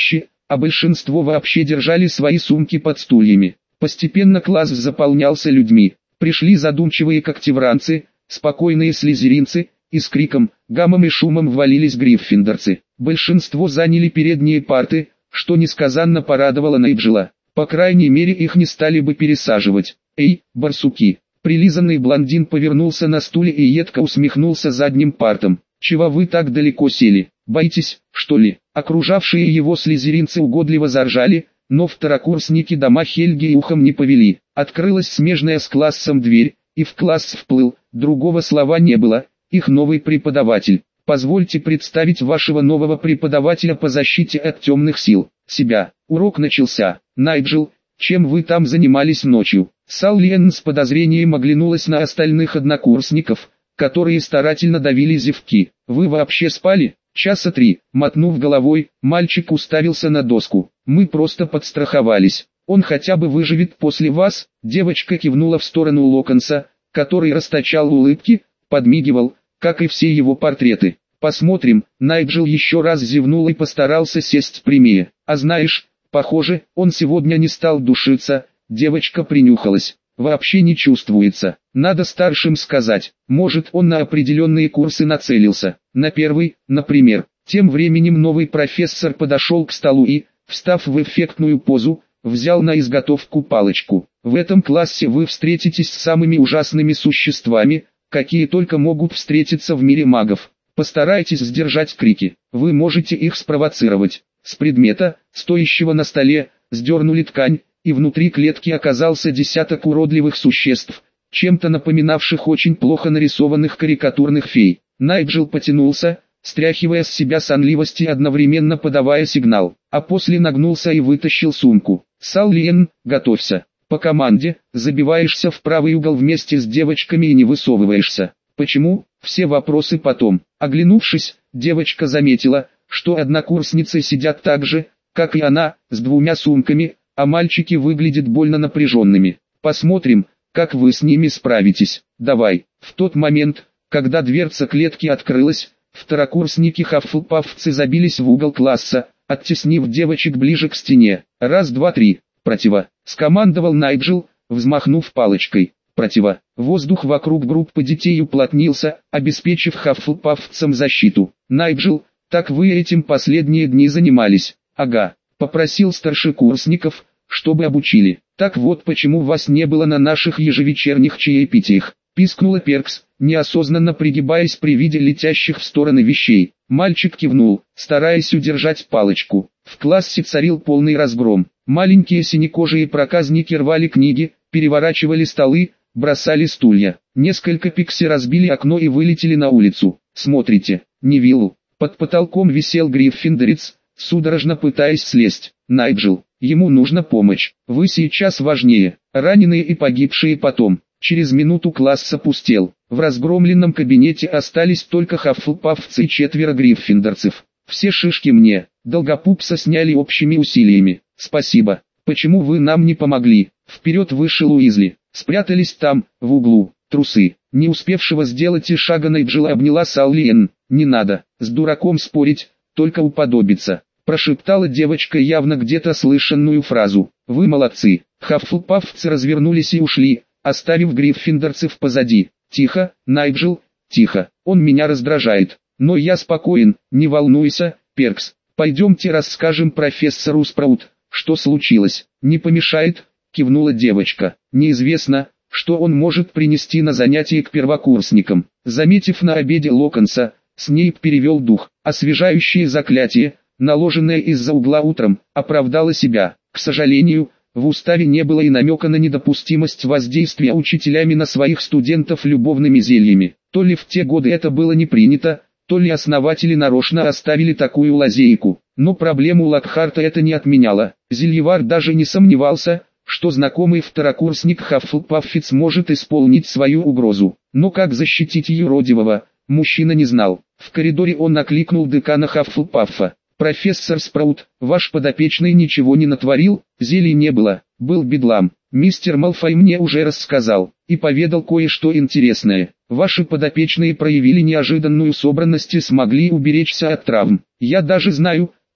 а большинство вообще держали свои сумки под стульями. Постепенно класс заполнялся людьми. Пришли задумчивые когтевранцы, спокойные слизеринцы, и с криком, гамом и шумом ввалились гриффиндорцы. Большинство заняли передние парты, что несказанно порадовало Найджела. По крайней мере их не стали бы пересаживать. «Эй, барсуки!» Прилизанный блондин повернулся на стуле и едко усмехнулся задним партом. «Чего вы так далеко сели? Боитесь, что ли?» Окружавшие его слизеринцы угодливо заржали, но второкурсники дома Хельги и ухом не повели. Открылась смежная с классом дверь, и в класс вплыл, другого слова не было, их новый преподаватель. «Позвольте представить вашего нового преподавателя по защите от темных сил, себя». Урок начался. «Найджел, чем вы там занимались ночью?» Саллиен с подозрением оглянулась на остальных однокурсников, которые старательно давили зевки. «Вы вообще спали?» «Часа 3», мотнув головой, мальчик уставился на доску. «Мы просто подстраховались. Он хотя бы выживет после вас». Девочка кивнула в сторону Локонса, который расточал улыбки, подмигивал, как и все его портреты. «Посмотрим». Найджел еще раз зевнул и постарался сесть прямее. «А знаешь, похоже, он сегодня не стал душиться». Девочка принюхалась. «Вообще не чувствуется. Надо старшим сказать. Может, он на определенные курсы нацелился. На первый, например». Тем временем новый профессор подошел к столу и, встав в эффектную позу, взял на изготовку палочку. «В этом классе вы встретитесь с самыми ужасными существами, какие только могут встретиться в мире магов. Постарайтесь сдержать крики. Вы можете их спровоцировать». С предмета, стоящего на столе, сдернули ткань, и внутри клетки оказался десяток уродливых существ, чем-то напоминавших очень плохо нарисованных карикатурных фей. Найджел потянулся, стряхивая с себя сонливость и одновременно подавая сигнал, а после нагнулся и вытащил сумку. «Саллиен, готовься. По команде, забиваешься в правый угол вместе с девочками и не высовываешься». «Почему?» Все вопросы потом. Оглянувшись, девочка заметила, что однокурсницы сидят так же, как и она, с двумя сумками, а мальчики выглядят больно напряженными. «Посмотрим, как вы с ними справитесь. Давай». В тот момент, когда дверца клетки открылась, второкурсники хаффлпаффцы забились в угол класса, оттеснив девочек ближе к стене. «Раз, два, три. Противо!» — скомандовал Найджел, взмахнув палочкой. «Противо!» Воздух вокруг группы детей уплотнился, обеспечив хаффлпаффцам защиту. «Найджел, так вы этим последние дни занимались?» «Ага. Попросил старшекурсников, чтобы обучили. Так вот почему вас не было на наших ежевечерних чаепитиях», — пискнула Перкс, неосознанно пригибаясь при виде летящих в стороны вещей. Мальчик кивнул, стараясь удержать палочку. В классе царил полный разгром. Маленькие синекожие проказники рвали книги, переворачивали столы, бросали стулья. Несколько пикси разбили окно и вылетели на улицу. «Смотрите, Невиллу». Под потолком висел гриффиндорец, судорожно пытаясь слезть. «Найджел, ему нужна помощь. Вы сейчас важнее. Раненые и погибшие потом». Через минуту класс опустел. В разгромленном кабинете остались только хаффлпаффцы и 4 гриффиндорцев. «Все шишки мне». Долгопупса сняли общими усилиями. «Спасибо. Почему вы нам не помогли?» Вперед вышел Уизли. Спрятались там, в углу, трусы. Не успевшего сделать и шага Найджела обняла Саллиен. «Не надо, с дураком спорить, только уподобиться», прошептала девочка явно где-то слышанную фразу. «Вы молодцы». Хаффлпаффцы развернулись и ушли, оставив гриффиндорцев позади. «Тихо, Найджел, тихо, он меня раздражает. Но я спокоен, не волнуйся, Перкс. Пойдемте расскажем профессору Спраут, что случилось». «Не помешает», кивнула девочка. «Неизвестно, что он может принести на занятие к первокурсникам». Заметив на обеде Локонса, Снейп перевел дух. Освежающее заклятие, наложенное из-за угла утром, оправдало себя. К сожалению, в уставе не было и намека на недопустимость воздействия учителями на своих студентов любовными зельями. То ли в те годы это было не принято, то ли основатели нарочно оставили такую лазейку. Но проблему Локхарта это не отменяло. Зельевар даже не сомневался, что знакомый второкурсник Хаффлпаффец может исполнить свою угрозу. Но как защитить юродивого, мужчина не знал. В коридоре он окликнул декана Хаффлпаффа. «Профессор Спраут, ваш подопечный ничего не натворил, зелий не было, был бедлам. Мистер Малфой мне уже рассказал и поведал кое-что интересное. Ваши подопечные проявили неожиданную собранность и смогли уберечься от травм. Я даже знаю,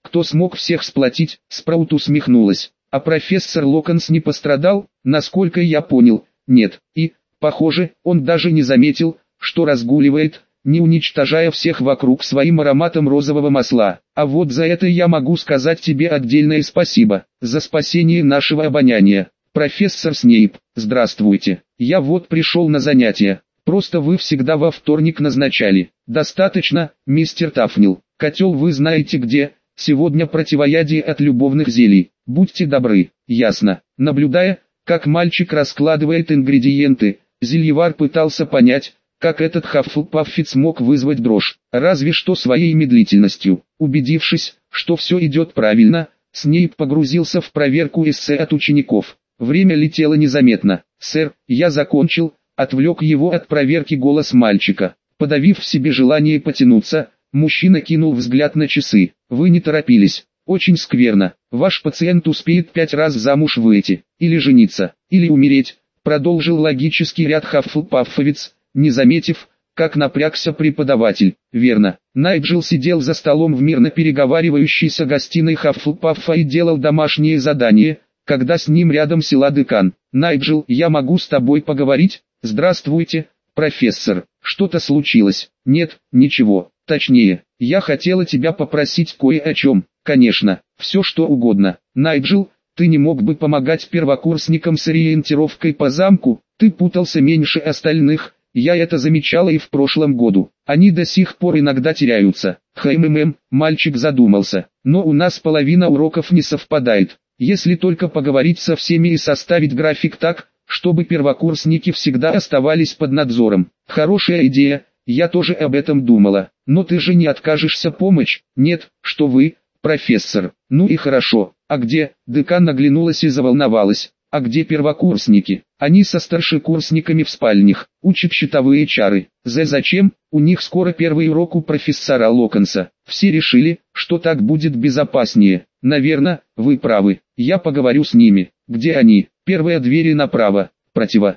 кто смог всех сплотить?» Спраут усмехнулась. «А профессор Локонс не пострадал, насколько я понял?» «Нет, и, похоже, он даже не заметил, что разгуливает, не уничтожая всех вокруг своим ароматом розового масла. А вот за это я могу сказать тебе отдельное спасибо, за спасение нашего обоняния. Профессор Снейп, здравствуйте. Я вот пришел на занятия. Просто вы всегда во вторник назначали». «Достаточно, мистер Тафнил. Котел вы знаете где, сегодня противоядие от любовных зелий. Будьте добры». «Ясно». Наблюдая, как мальчик раскладывает ингредиенты, зельевар пытался понять, как этот Хаффлпаффит мог вызвать дрожь, разве что своей медлительностью. Убедившись, что все идет правильно, Снейп погрузился в проверку эссе от учеников. Время летело незаметно. «Сэр, я закончил», — отвлек его от проверки голос мальчика. Подавив в себе желание потянуться, мужчина кинул взгляд на часы. «Вы не торопились. Очень скверно. Ваш пациент успеет 5 раз замуж выйти, или жениться, или умереть», — продолжил логический ряд Хаффлпаффовец, не заметив, как напрягся преподаватель. «Верно». Найджел сидел за столом в мирно переговаривающейся гостиной Хаффлпаффа и делал домашнее задание, когда с ним рядом села декан. «Найджел, я могу с тобой поговорить?» «Здравствуйте, профессор. Что-то случилось?» «Нет, ничего. Точнее, я хотела тебя попросить кое о чем». «Конечно, все что угодно». «Найджел, ты не мог бы помогать первокурсникам с ориентировкой по замку? Ты путался меньше остальных. Я это замечала и в прошлом году. Они до сих пор иногда теряются». Мальчик задумался. «Но у нас половина уроков не совпадает. Если только поговорить со всеми и составить график так, чтобы первокурсники всегда оставались под надзором». «Хорошая идея, я тоже об этом думала. Но ты же не откажешься помочь?» «Нет, что вы, профессор». «Ну и хорошо. А где?» Декан оглянулась и заволновалась. «А где первокурсники?» «Они со старшекурсниками в спальнях, учат щитовые чары». «Зачем? У них скоро первый урок у профессора Локонса. Все решили, что так будет безопаснее». «Наверно, вы правы. Я поговорю с ними». «Где они?» «Первая дверь направо. Противо».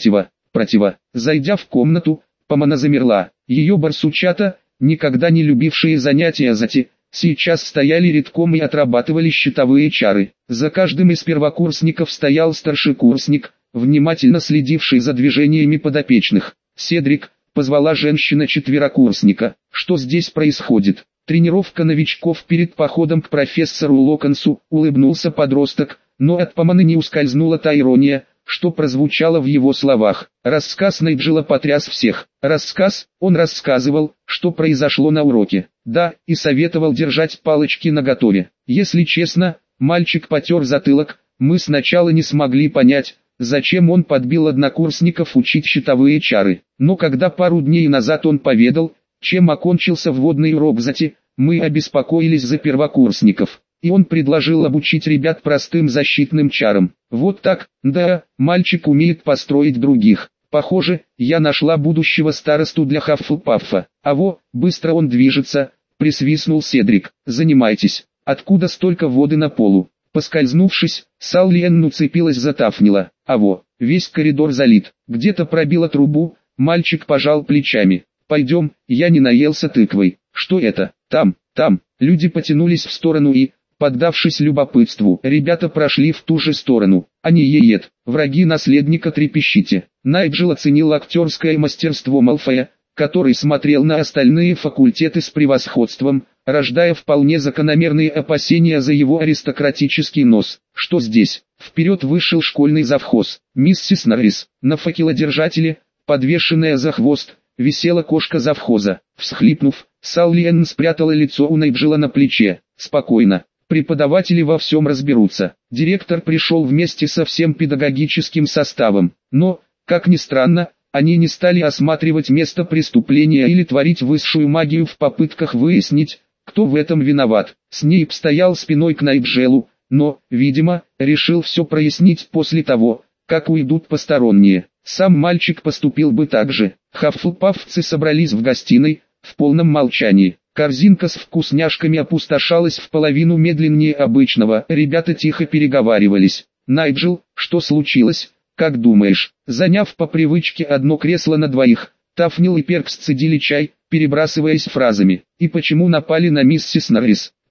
Зайдя в комнату, Помона замерла. Ее барсучата, никогда не любившие занятия сейчас стояли редком и отрабатывали щитовые чары. За каждым из первокурсников стоял старшекурсник, внимательно следивший за движениями подопечных. «Седрик», — позвала женщина-четверокурсника, — «что здесь происходит?» «Тренировка новичков перед походом к профессору Локонсу», — улыбнулся подросток, но от Помоны не ускользнула та ирония, что прозвучало в его словах. Рассказ Найджела потряс всех. Рассказ, он рассказывал, что произошло на уроке. Да, и советовал держать палочки наготове. Если честно, мальчик потер затылок, мы сначала не смогли понять, зачем он подбил однокурсников учить щитовые чары. Но когда пару дней назад он поведал, чем окончился вводный урок мы обеспокоились за первокурсников. И он предложил обучить ребят простым защитным чарам. Вот так, да, мальчик умеет построить других. Похоже, я нашла будущего старосту для Хаффлпаффа. Быстро он движется, присвистнул Седрик. «Занимайтесь». «Откуда столько воды на полу?» Поскользнувшись, Саллиен уцепилась за Тафнила. Весь коридор залит. Где-то пробила трубу, мальчик пожал плечами. «Пойдем, я не наелся тыквой». «Что это?» Там». Люди потянулись в сторону и, поддавшись любопытству, ребята прошли в ту же сторону. «Они еед, враги наследника трепещите». Найджел оценил актерское мастерство Малфоя, который смотрел на остальные факультеты с превосходством, рождая вполне закономерные опасения за его аристократический нос. «Что здесь?» Вперед вышел школьный завхоз. «Миссис Норрис». На факелодержателе, подвешенная за хвост, висела кошка завхоза. Всхлипнув, Саллиен спрятала лицо у Найджела на плече. «Спокойно. Преподаватели во всем разберутся». Директор пришел вместе со всем педагогическим составом. Но, как ни странно, они не стали осматривать место преступления или творить высшую магию в попытках выяснить, кто в этом виноват. Снейп стоял спиной к Найджелу, но, видимо, решил все прояснить после того, как уйдут посторонние. Сам мальчик поступил бы так же. Хаффлпаффцы собрались в гостиной, в полном молчании. Корзинка с вкусняшками опустошалась в половину медленнее обычного. Ребята тихо переговаривались. «Найджел, что случилось? Как думаешь?» Заняв по привычке одно кресло на двоих, Тафнил и Перкс цедили чай, перебрасываясь фразами. «И почему напали на миссис Норрис?»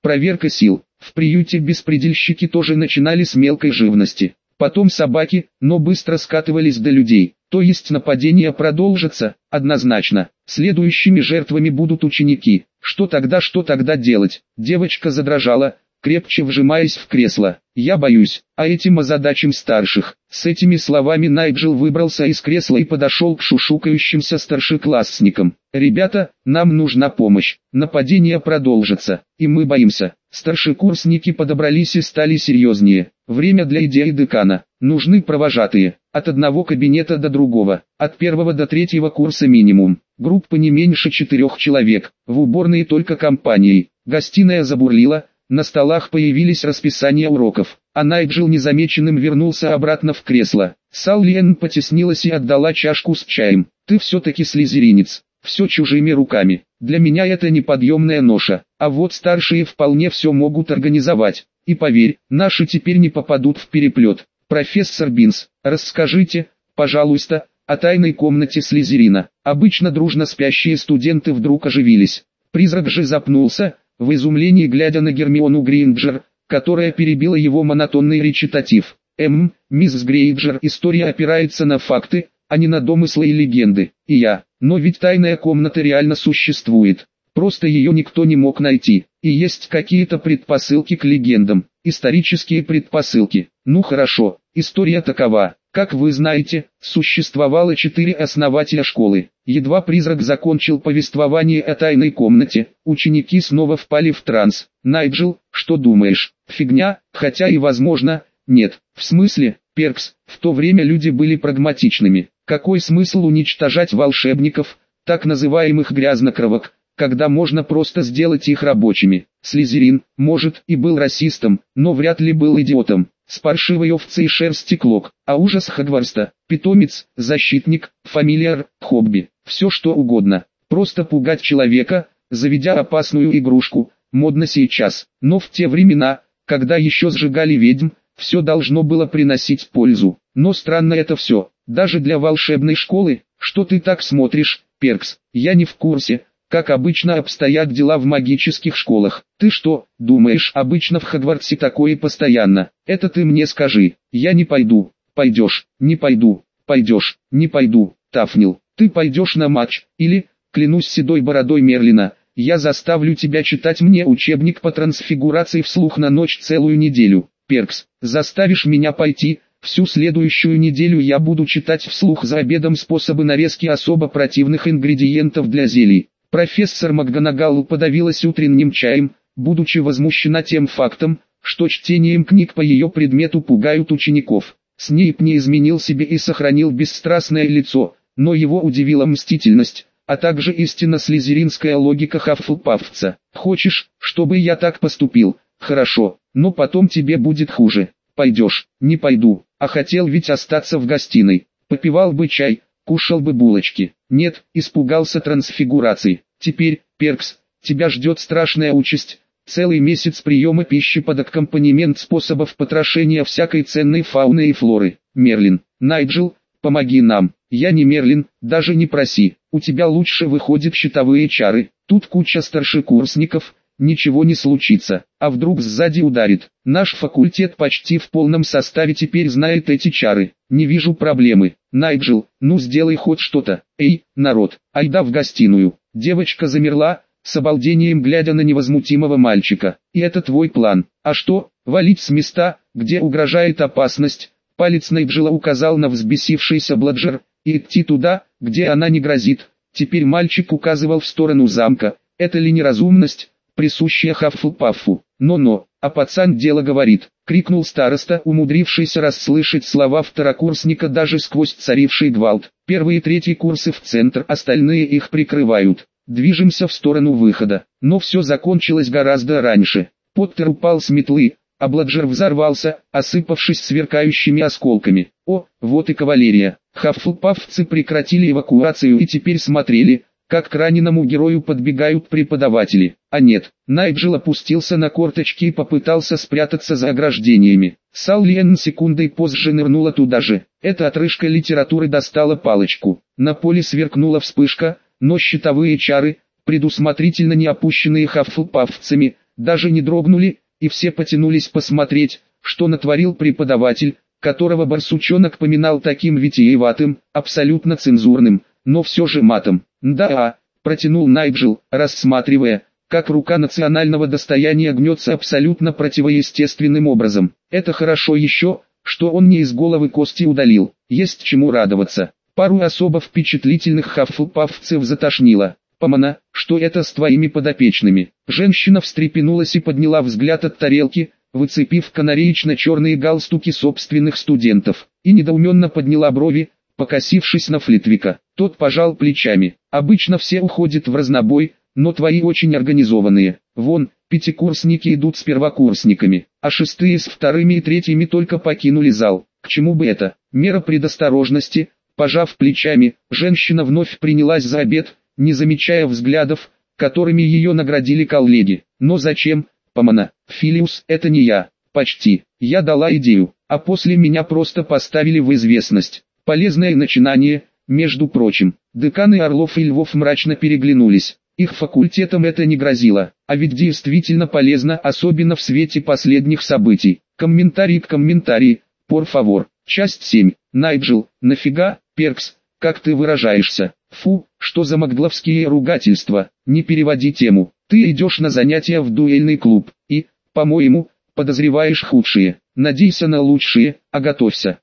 проверка сил. В приюте беспредельщики тоже начинали с мелкой живности. Потом собаки, но быстро скатывались до людей. То есть нападение продолжится, однозначно. Следующими жертвами будут ученики. Что тогда делать? Девочка задрожала, крепче вжимаясь в кресло. Я боюсь, а этим озадачим старших. С этими словами Найджел выбрался из кресла и подошел к шушукающимся старшеклассникам. Ребята, нам нужна помощь. Нападение продолжится, и мы боимся. Старшекурсники подобрались и стали серьезнее. Время для идеи декана. Нужны провожатые. От одного кабинета до другого. От первого до третьего курса минимум. Группа не меньше 4 человек. В уборной только компанией. Гостиная забурлила. На столах появились расписания уроков, а Найджел незамеченным вернулся обратно в кресло. Саллиен потеснилась и отдала чашку с чаем. «Ты все-таки слизеринец, все чужими руками. Для меня это неподъемная ноша, а вот старшие вполне все могут организовать. И поверь, наши теперь не попадут в переплет. Профессор Бинс, расскажите, пожалуйста, о тайной комнате Слизерина». Обычно дружно спящие студенты вдруг оживились. Призрак же запнулся, в изумлении глядя на Гермиону Грейнджер, которая перебила его монотонный речитатив. Мисс Грейнджер, история опирается на факты, а не на домыслы и легенды. Но ведь тайная комната реально существует. Просто ее никто не мог найти. И есть какие-то предпосылки к легендам. Исторические предпосылки. Ну хорошо, история такова. Как вы знаете, существовало 4 основателя школы. Едва призрак закончил повествование о тайной комнате, ученики снова впали в транс. Найджел, что думаешь? Фигня, хотя и возможно, нет. В смысле, Перкс, в то время люди были прагматичными. Какой смысл уничтожать волшебников, так называемых грязнокровок, когда можно просто сделать их рабочими? Слизерин, может, и был расистом, но вряд ли был идиотом. С паршивой овцы и шерсти клок, а ужас Хогвартса, питомец, защитник, фамильяр, хобби, все что угодно. Просто пугать человека, заведя опасную игрушку, модно сейчас. Но в те времена, когда еще сжигали ведьм, все должно было приносить пользу. Но странно это все, даже для волшебной школы. Что ты так смотришь, Перкс? Я не в курсе, как обычно обстоят дела в магических школах. Ты что, думаешь, обычно в Хогвартсе такое постоянно? Это ты мне скажи. Я не пойду. Пойдешь, не пойду. Пойдешь, не пойду. Тафнил, ты пойдешь на матч, или, клянусь седой бородой Мерлина, я заставлю тебя читать мне учебник по трансфигурации вслух на ночь целую неделю. Перкс, заставишь меня пойти, всю следующую неделю я буду читать вслух за обедом способы нарезки особо противных ингредиентов для зелий. Профессор МакГонагал подавилась утренним чаем, будучи возмущена тем фактом, что чтением книг по ее предмету пугают учеников. Снейп не изменил себе и сохранил бесстрастное лицо, но его удивила мстительность, а также истинно слизеринская логика Хаффлпаффца. «Хочешь, чтобы я так поступил? Хорошо, но потом тебе будет хуже. Пойдешь?» «Не пойду, а хотел ведь остаться в гостиной. Попивал бы чай, кушал бы булочки». «Нет», испугался трансфигурации. «Теперь, Перкс, тебя ждет страшная участь. Целый месяц приема пищи под аккомпанемент способов потрошения всякой ценной фауны и флоры. Мерлин, Найджел, помоги нам». «Я не Мерлин, даже не проси. У тебя лучше выходят щитовые чары. Тут куча старшекурсников, ничего не случится. А вдруг сзади ударит? Наш факультет почти в полном составе теперь знает эти чары. Не вижу проблемы. Найджел, ну сделай хоть что-то. Эй, народ, айда в гостиную». Девочка замерла, с обалдением глядя на невозмутимого мальчика. «И это твой план? А что, валить с места, где угрожает опасность?» Палец Найджела указал на взбесившийся Бладжер, «и идти туда, где она не грозит». Теперь мальчик указывал в сторону замка. «Это ли неразумность, присущая Хаффлпаффу?» «Но-но, а пацан дело говорит», — крикнул староста, умудрившийся расслышать слова второкурсника даже сквозь царивший гвалт. «Первый и третий курсы в центр, остальные их прикрывают. Движемся в сторону выхода». Но все закончилось гораздо раньше. Поттер упал с метлы, а Бладжер взорвался, осыпавшись сверкающими осколками. О, вот и кавалерия. Хаффлпаффцы прекратили эвакуацию и теперь смотрели, как к раненому герою подбегают преподаватели. А нет, Найджел опустился на корточки и попытался спрятаться за ограждениями. Саллиен секундой позже нырнула туда же. Эта отрыжка литературы достала палочку. На поле сверкнула вспышка, но щитовые чары, предусмотрительно не опущенные хаффлпаффцами, даже не дрогнули, и все потянулись посмотреть, что натворил преподаватель, которого барсучонок поминал таким витиеватым, абсолютно цензурным, но все же матом. «Да, протянул Найджел, рассматривая, как рука национального достояния гнется абсолютно противоестественным образом. Это хорошо еще, что он не из головы кости удалил, есть чему радоваться. Пару особо впечатлительных хаффлпаффцев затошнило. «Помана, что это с твоими подопечными?» Женщина встрепенулась и подняла взгляд от тарелки, выцепив канареечно-черные галстуки собственных студентов, и недоуменно подняла брови, покосившись на Флитвика. Тот пожал плечами. «Обычно все уходят в разнобой, но твои очень организованные. Вон, пятикурсники идут с первокурсниками, а шестые с вторыми и третьими только покинули зал. К чему бы это? Мера предосторожности». Пожав плечами, женщина вновь принялась за обед, не замечая взглядов, которыми ее наградили коллеги. «Но зачем, Помана? Филиус, это не я. Почти. Я дала идею, а после меня просто поставили в известность. Полезное начинание, между прочим». Деканы Орлов и Львов мрачно переглянулись. Их факультетам это не грозило, а ведь действительно полезно, особенно в свете последних событий. Комментарий к комментарии, por favor. Часть 7. Найджел, нафига, Перкс, как ты выражаешься? Фу, что за магловские ругательства, не переводи тему. Ты идешь на занятия в дуэльный клуб, и, по-моему, подозреваешь худшие. Надейся на лучшие, а готовься.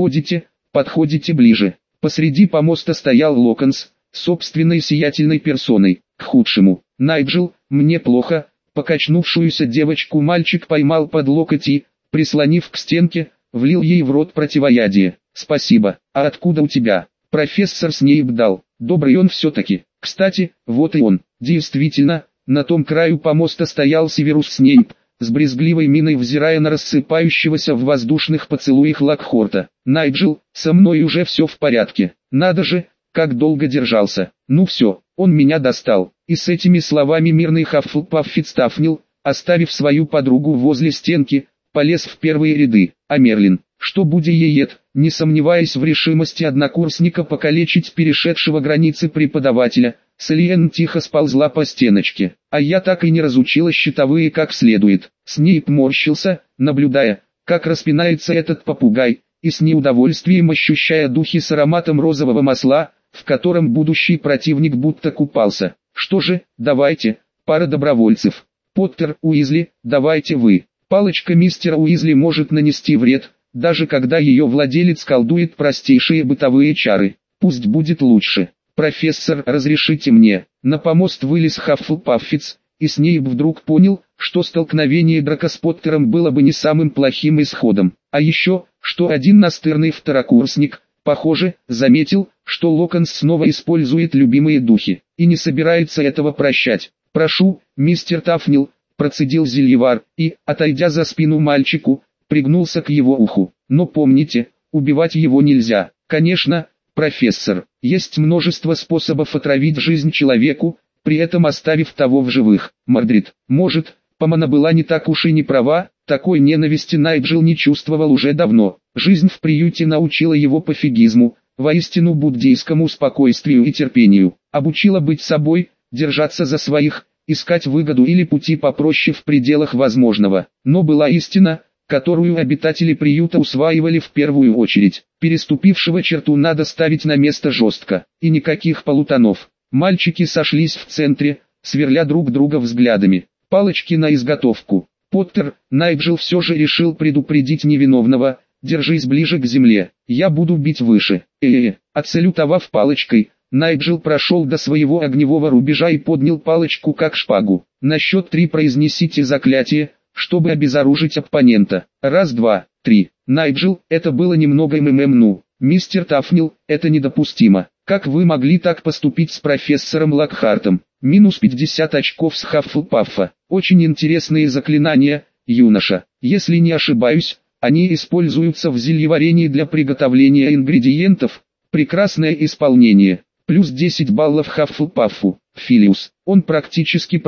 Подходите ближе. Посреди помоста стоял Локонс, собственной сиятельной персоной. К худшему. Найджел, мне плохо. Покачнувшуюся девочку мальчик поймал под локоть и, прислонив к стенке, влил ей в рот противоядие. «Спасибо, а откуда у тебя?» Профессор Снейп дал. Добрый он все-таки. Кстати, вот и он. Действительно, на том краю помоста стоял Северус Снейп, с брезгливой миной взирая на рассыпающегося в воздушных поцелуях Локхорта. «Найджел, со мной уже все в порядке. Надо же, как долго держался. Ну все, он меня достал». И с этими словами мирный Хаффлпаффит Стафнил, оставив свою подругу возле стенки, полез в первые ряды. А Мерлин, что будееет, не сомневаясь в решимости однокурсника покалечить перешедшего границы преподавателя, Селиэн тихо сползла по стеночке. «А я так и не разучила счетовые как следует». Снейп морщился, наблюдая, как распинается этот попугай, и с неудовольствием ощущая духи с ароматом розового масла, в котором будущий противник будто купался. «Что же, давайте, пара добровольцев. Поттер, Уизли, давайте вы». Палочка мистера Уизли может нанести вред, даже когда ее владелец колдует простейшие бытовые чары. Пусть будет лучше. «Профессор, разрешите мне». На помост вылез Хаффлпаффиц, и Снейп вдруг понял, что столкновение Драко с Поттером было бы не самым плохим исходом. А еще, что один настырный второкурсник, похоже, заметил, что Локонс снова использует любимые духи, и не собирается этого прощать. «Прошу, мистер Тафнил», процедил Зельевар, и, отойдя за спину мальчику, пригнулся к его уху. «Но помните, убивать его нельзя». «Конечно, профессор, есть множество способов отравить жизнь человеку, при этом оставив того в живых». Мордрид, может, Помана была не так уж и не права, такой ненависти Найджел не чувствовал уже давно. Жизнь в приюте научила его пофигизму, воистину буддийскому спокойствию и терпению, обучила быть собой, держаться за своих, искать выгоду или пути попроще в пределах возможного. Но была истина, которую обитатели приюта усваивали в первую очередь. Переступившего черту надо ставить на место жестко, и никаких полутонов. Мальчики сошлись в центре, сверля друг друга взглядами. Палочки на изготовку. Поттер, Найджел все же решил предупредить невиновного: «Держись ближе к земле, я буду бить выше». Отсалютовав палочкой, Найджел прошел до своего огневого рубежа и поднял палочку как шпагу. «На счет 3 произнесите заклятие, чтобы обезоружить оппонента. Раз, два, три». «Найджел, это было немного ну, мистер Тафнил, это недопустимо. Как вы могли так поступить с профессором Локхартом?» Минус 50 очков с Хаффлпаффа. «Очень интересные заклинания, юноша. Если не ошибаюсь, они используются в зельеварении для приготовления ингредиентов. Прекрасное исполнение. Плюс 10 баллов Хаффлпаффу». Филиус, он практически.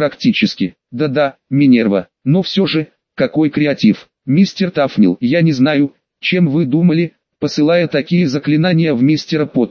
Да-да, Минерва, но все же, какой креатив. «Мистер Тафнил, я не знаю, чем вы думали, посылая такие заклинания в мистера Поттера,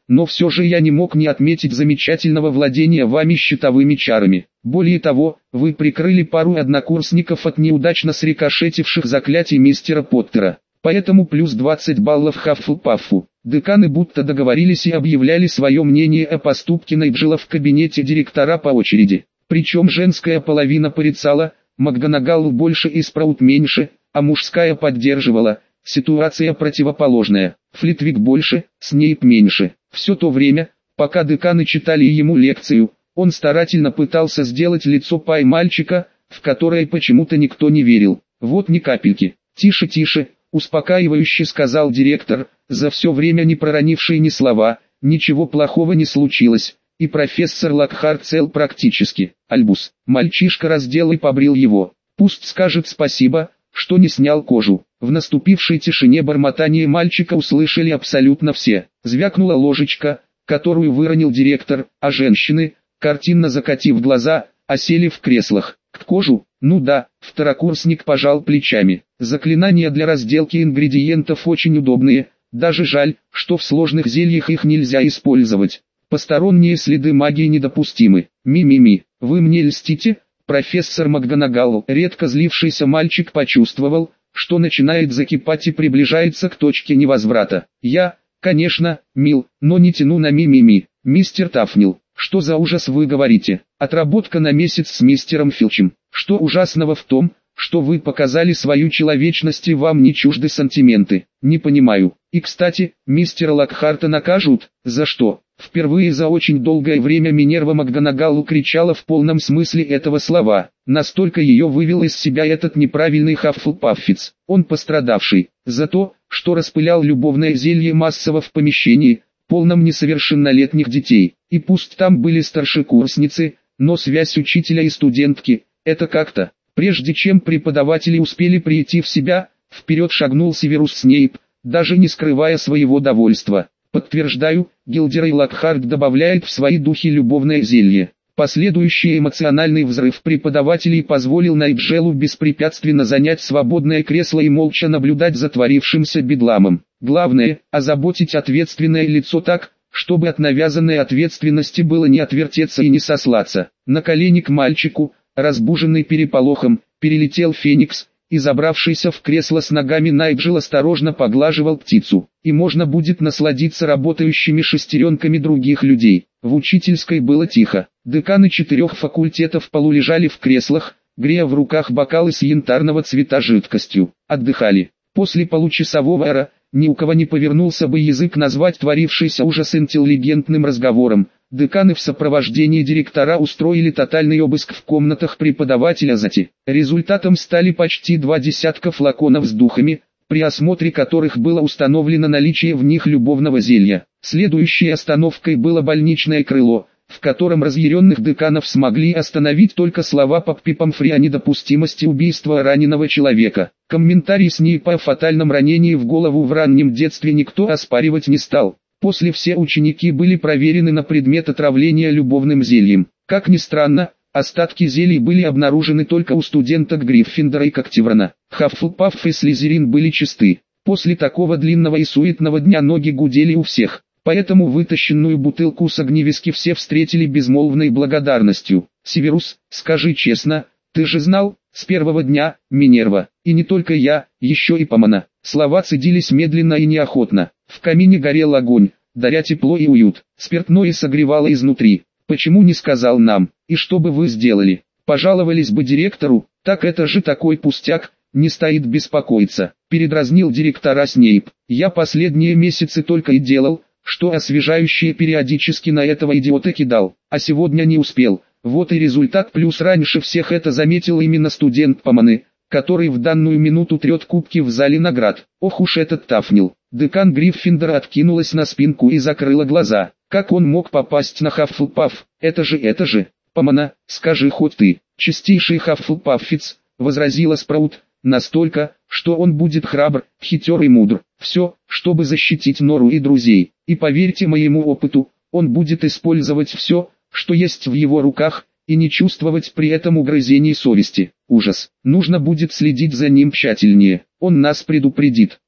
но все же я не мог не отметить замечательного владения вами щитовыми чарами. Более того, вы прикрыли пару однокурсников от неудачно срикошетивших заклятий мистера Поттера. Поэтому плюс 20 баллов Хаффлпаффу. Деканы будто договорились и объявляли свое мнение о поступке Найджела в кабинете директора по очереди. Причем женская половина порицала, МакГонагалл больше и Спраут меньше, а мужская поддерживала. Ситуация противоположная. Флитвик больше, Снейп меньше. Все то время, пока деканы читали ему лекцию, он старательно пытался сделать лицо пай-мальчика, в которое почему-то никто не верил. Вот ни капельки. «Тише, тише», — успокаивающе сказал директор, за все время не проронивший ни слова. «Ничего плохого не случилось, и профессор Локхарт цел практически. Альбус». Мальчишка раздел и побрил его. «Пусть скажет спасибо, что не снял кожу». В наступившей тишине бормотание мальчика услышали абсолютно все. Звякнула ложечка, которую выронил директор, а женщины, картинно закатив глаза, осели в креслах. «К кожу? Ну да», второкурсник пожал плечами. «Заклинания для разделки ингредиентов очень удобные, даже жаль, что в сложных зельях их нельзя использовать. Посторонние следы магии недопустимы. Ми-ми-ми, вы мне льстите?» Профессор МакГонагалл, редко злившийся мальчик, почувствовал, что начинает закипать и приближается к точке невозврата. «Я, конечно, мил, но не тяну на ми-ми-ми. Мистер Тафнил, что за ужас вы говорите? Отработка на месяц с мистером Филчем. Что ужасного в том, что вы показали свою человечность и вам не чужды сантименты? Не понимаю. И кстати, мистера Локхарта накажут? За что?» Впервые за очень долгое время Минерва МакГонагалл кричала в полном смысле этого слова. Настолько ее вывел из себя этот неправильный Хаффлпаффиц. Он пострадавший за то, что распылял любовное зелье массово в помещении, полном несовершеннолетних детей. И пусть там были старшекурсницы, но связь учителя и студентки – это как-то. Прежде чем преподаватели успели прийти в себя, вперед шагнул Северус Снейп, даже не скрывая своего довольства. «Подтверждаю, Гилдерей Локхарт добавляет в свои духи любовное зелье». Последующий эмоциональный взрыв преподавателей позволил Найджелу беспрепятственно занять свободное кресло и молча наблюдать за творившимся бедламом. Главное – озаботить ответственное лицо так, чтобы от навязанной ответственности было не отвертеться и не сослаться. На колени к мальчику, разбуженный переполохом, перелетел Феникс, и забравшийся в кресло с ногами Найджел осторожно поглаживал птицу. И можно будет насладиться работающими шестеренками других людей. В учительской было тихо. Деканы 4 факультетов полулежали в креслах, грея в руках бокалы с янтарного цвета жидкостью. Отдыхали. После получасового эра, ни у кого не повернулся бы язык назвать творившийся ужас интеллигентным разговором. Деканы в сопровождении директора устроили тотальный обыск в комнатах преподавателя ЗАТИ. Результатом стали почти 20 флаконов с духами, при осмотре которых было установлено наличие в них любовного зелья. Следующей остановкой было больничное крыло, в котором разъяренных деканов смогли остановить только слова Паппи Помфри о недопустимости убийства раненого человека. Комментарий Снейпа о фатальном ранении в голову в раннем детстве никто оспаривать не стал. После все ученики были проверены на предмет отравления любовным зельем. Как ни странно, остатки зелий были обнаружены только у студенток Гриффиндора и Когтеврана. Хаффлпафф и Слизерин были чисты. После такого длинного и суетного дня ноги гудели у всех. Поэтому вытащенную бутылку с огневиски все встретили безмолвной благодарностью. «Северус, скажи честно, ты же знал, с первого дня, Минерва, и не только я, еще и Помона». Слова цедились медленно и неохотно. В камине горел огонь, даря тепло и уют. Спиртное согревало изнутри. «Почему не сказал нам? И что бы вы сделали? Пожаловались бы директору? Так это же такой пустяк, не стоит беспокоиться», — передразнил директора Снейп. «Я последние месяцы только и делал, что освежающее периодически на этого идиота кидал, а сегодня не успел. Вот и результат, плюс раньше всех это заметил именно студент Поманы, который в данную минуту трет кубки в зале наград. Ох уж этот Тафнил». Декан Гриффиндора откинулась на спинку и закрыла глаза. Как он мог попасть на Хаффлпафф? Это же, Помона, скажи хоть ты, чистейший Хаффлпаффиц, возразила Спраут, настолько, что он будет храбр, хитер и мудр. Все, чтобы защитить Нору и друзей. И поверьте моему опыту, он будет использовать все, что есть в его руках, и не чувствовать при этом угрызений совести. Ужас. Нужно будет следить за ним тщательнее. Он нас предупредит.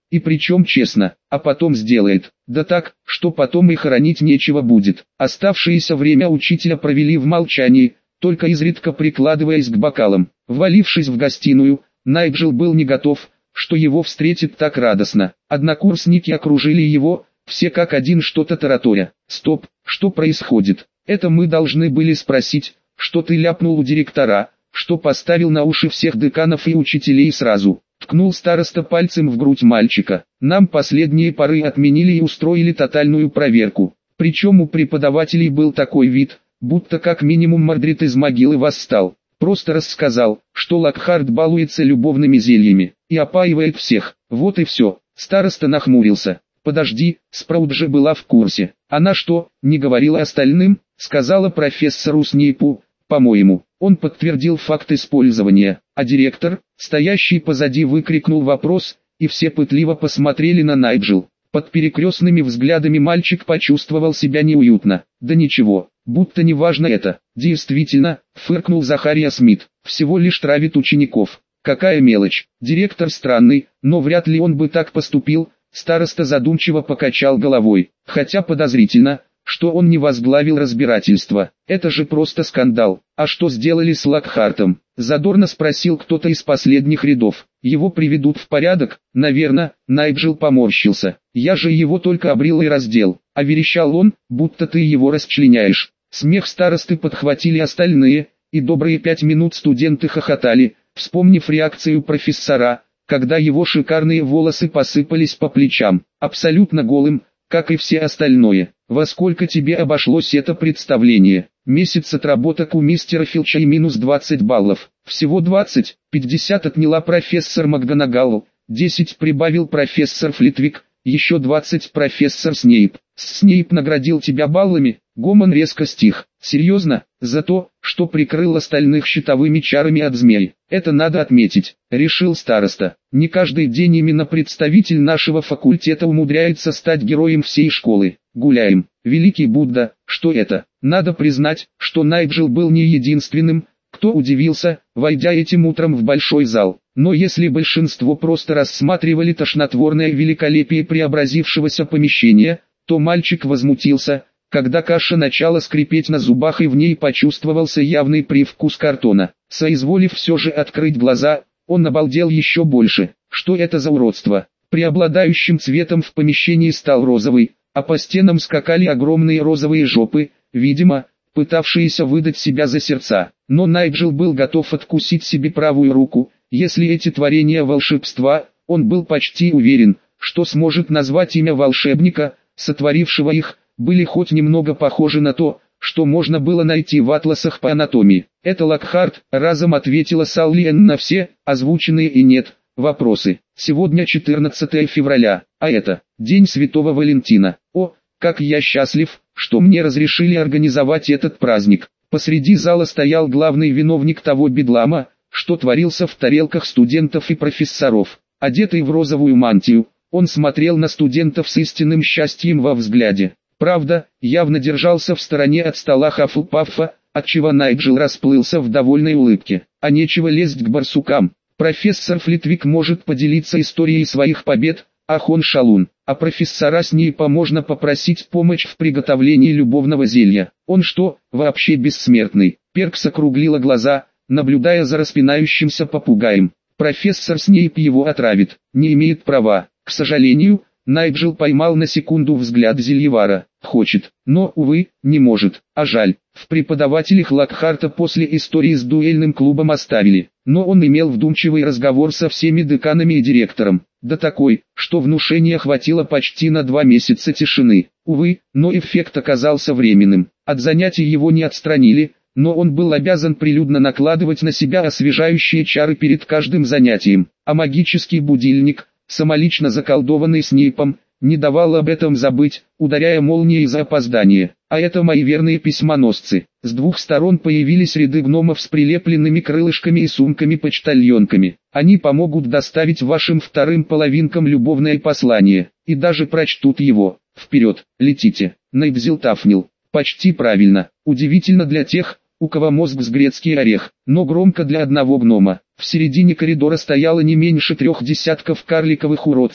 и причем честно, а потом сделает, да так, что потом и хоронить нечего будет. Оставшееся время учителя провели в молчании, только изредка прикладываясь к бокалам. Ввалившись в гостиную, Найджел был не готов, что его встретит так радостно. Однокурсники окружили его, все как один что-то тараторя. «Стоп, что происходит? Это мы должны были спросить, что ты ляпнул у директора, что поставил на уши всех деканов и учителей сразу». Ткнул староста пальцем в грудь мальчика. «Нам последние поры отменили и устроили тотальную проверку. Причем у преподавателей был такой вид, будто как минимум Мордрид из могилы восстал. Просто рассказал, что Локхарт балуется любовными зельями и опаивает всех. Вот и все». Староста нахмурился. «Подожди, Спраут же была в курсе. Она что, не говорила остальным?» Сказала профессору Снейпу. «По-моему, он подтвердил факт использования, а директор, стоящий позади, выкрикнул вопрос, и все пытливо посмотрели на Найджел. Под перекрестными взглядами мальчик почувствовал себя неуютно. Да ничего, будто не важно это. Действительно, фыркнул Захария Смит, всего лишь травит учеников. Какая мелочь. Директор странный, но вряд ли он бы так поступил. Староста задумчиво покачал головой, хотя подозрительно, что он не возглавил разбирательство. Это же просто скандал. А что сделали с Локхартом? Задорно спросил кто-то из последних рядов. Его приведут в порядок, наверное. Найджел поморщился. Я же его только обрил и раздел. А верещал он, будто ты его расчленяешь. Смех старосты подхватили остальные, и добрые 5 минут студенты хохотали, вспомнив реакцию профессора, когда его шикарные волосы посыпались по плечам, абсолютно голым, как и все остальное. «Во сколько тебе обошлось это представление?» «Месяц отработок у мистера Филча и минус 20 баллов». «Всего 20, 50 отняла профессор МакГонагалл, 10 прибавил профессор Флитвик, еще 20 профессор Снейп». «Снейп наградил тебя баллами?» Гомон резко стих. «Серьезно? За то, что прикрыл остальных щитовыми чарами от змей. Это надо отметить», — решил староста. «Не каждый день именно представитель нашего факультета умудряется стать героем всей школы. Гуляем. Великий Будда, что это?» Надо признать, что Найджел был не единственным, кто удивился, войдя этим утром в большой зал. Но если большинство просто рассматривали тошнотворное великолепие преобразившегося помещения, то мальчик возмутился, когда каша начала скрипеть на зубах и в ней почувствовался явный привкус картона. Соизволив все же открыть глаза, он обалдел еще больше. Что это за уродство? Преобладающим цветом в помещении стал розовый, а по стенам скакали огромные розовые жопы, видимо, пытавшиеся выдать себя за сердца. Но Найджел был готов откусить себе правую руку, если эти творения волшебства, он был почти уверен, что сможет назвать имя волшебника, сотворившего их, были хоть немного похожи на то, что можно было найти в атласах по анатомии. «Это Локхарт», — разом ответила Саллиен на все, озвученные и нет, вопросы. «Сегодня 14 февраля, а это, День Святого Валентина. О, как я счастлив, что мне разрешили организовать этот праздник». Посреди зала стоял главный виновник того бедлама, что творился в тарелках студентов и профессоров. Одетый в розовую мантию, он смотрел на студентов с истинным счастьем во взгляде. Правда, явно держался в стороне от стола Хаффлпаффа, отчего Найджел расплылся в довольной улыбке. А нечего лезть к барсукам. Профессор Флитвик может поделиться историей своих побед, ах он шалун. А профессора Снейпа можно попросить помощь в приготовлении любовного зелья. Он что, вообще бессмертный? Перкс округлила глаза, наблюдая за распинающимся попугаем. Профессор Снейп его отравит, не имеет права. К сожалению, Найджел поймал на секунду взгляд Зельевара. Хочет, но, увы, не может. А жаль, в преподавателях Локхарта после истории с дуэльным клубом оставили. Но он имел вдумчивый разговор со всеми деканами и директором. Да такой, что внушения хватило почти на 2 месяца тишины. Увы, но эффект оказался временным. От занятий его не отстранили, но он был обязан прилюдно накладывать на себя освежающие чары перед каждым занятием. А магический будильник, самолично заколдованный Снейпом, не давал об этом забыть, ударяя молнией за опоздание. А это мои верные письмоносцы. С 2 сторон появились ряды гномов с прилепленными крылышками и сумками-почтальонками. Они помогут доставить вашим вторым половинкам любовное послание, и даже прочтут его. Вперед, летите. Найдзил тафнил. Почти правильно. Удивительно для тех, у кого мозг с грецкий орех, но громко для одного гнома. В середине коридора стояло не меньше 3 десятков карликовых уродцев,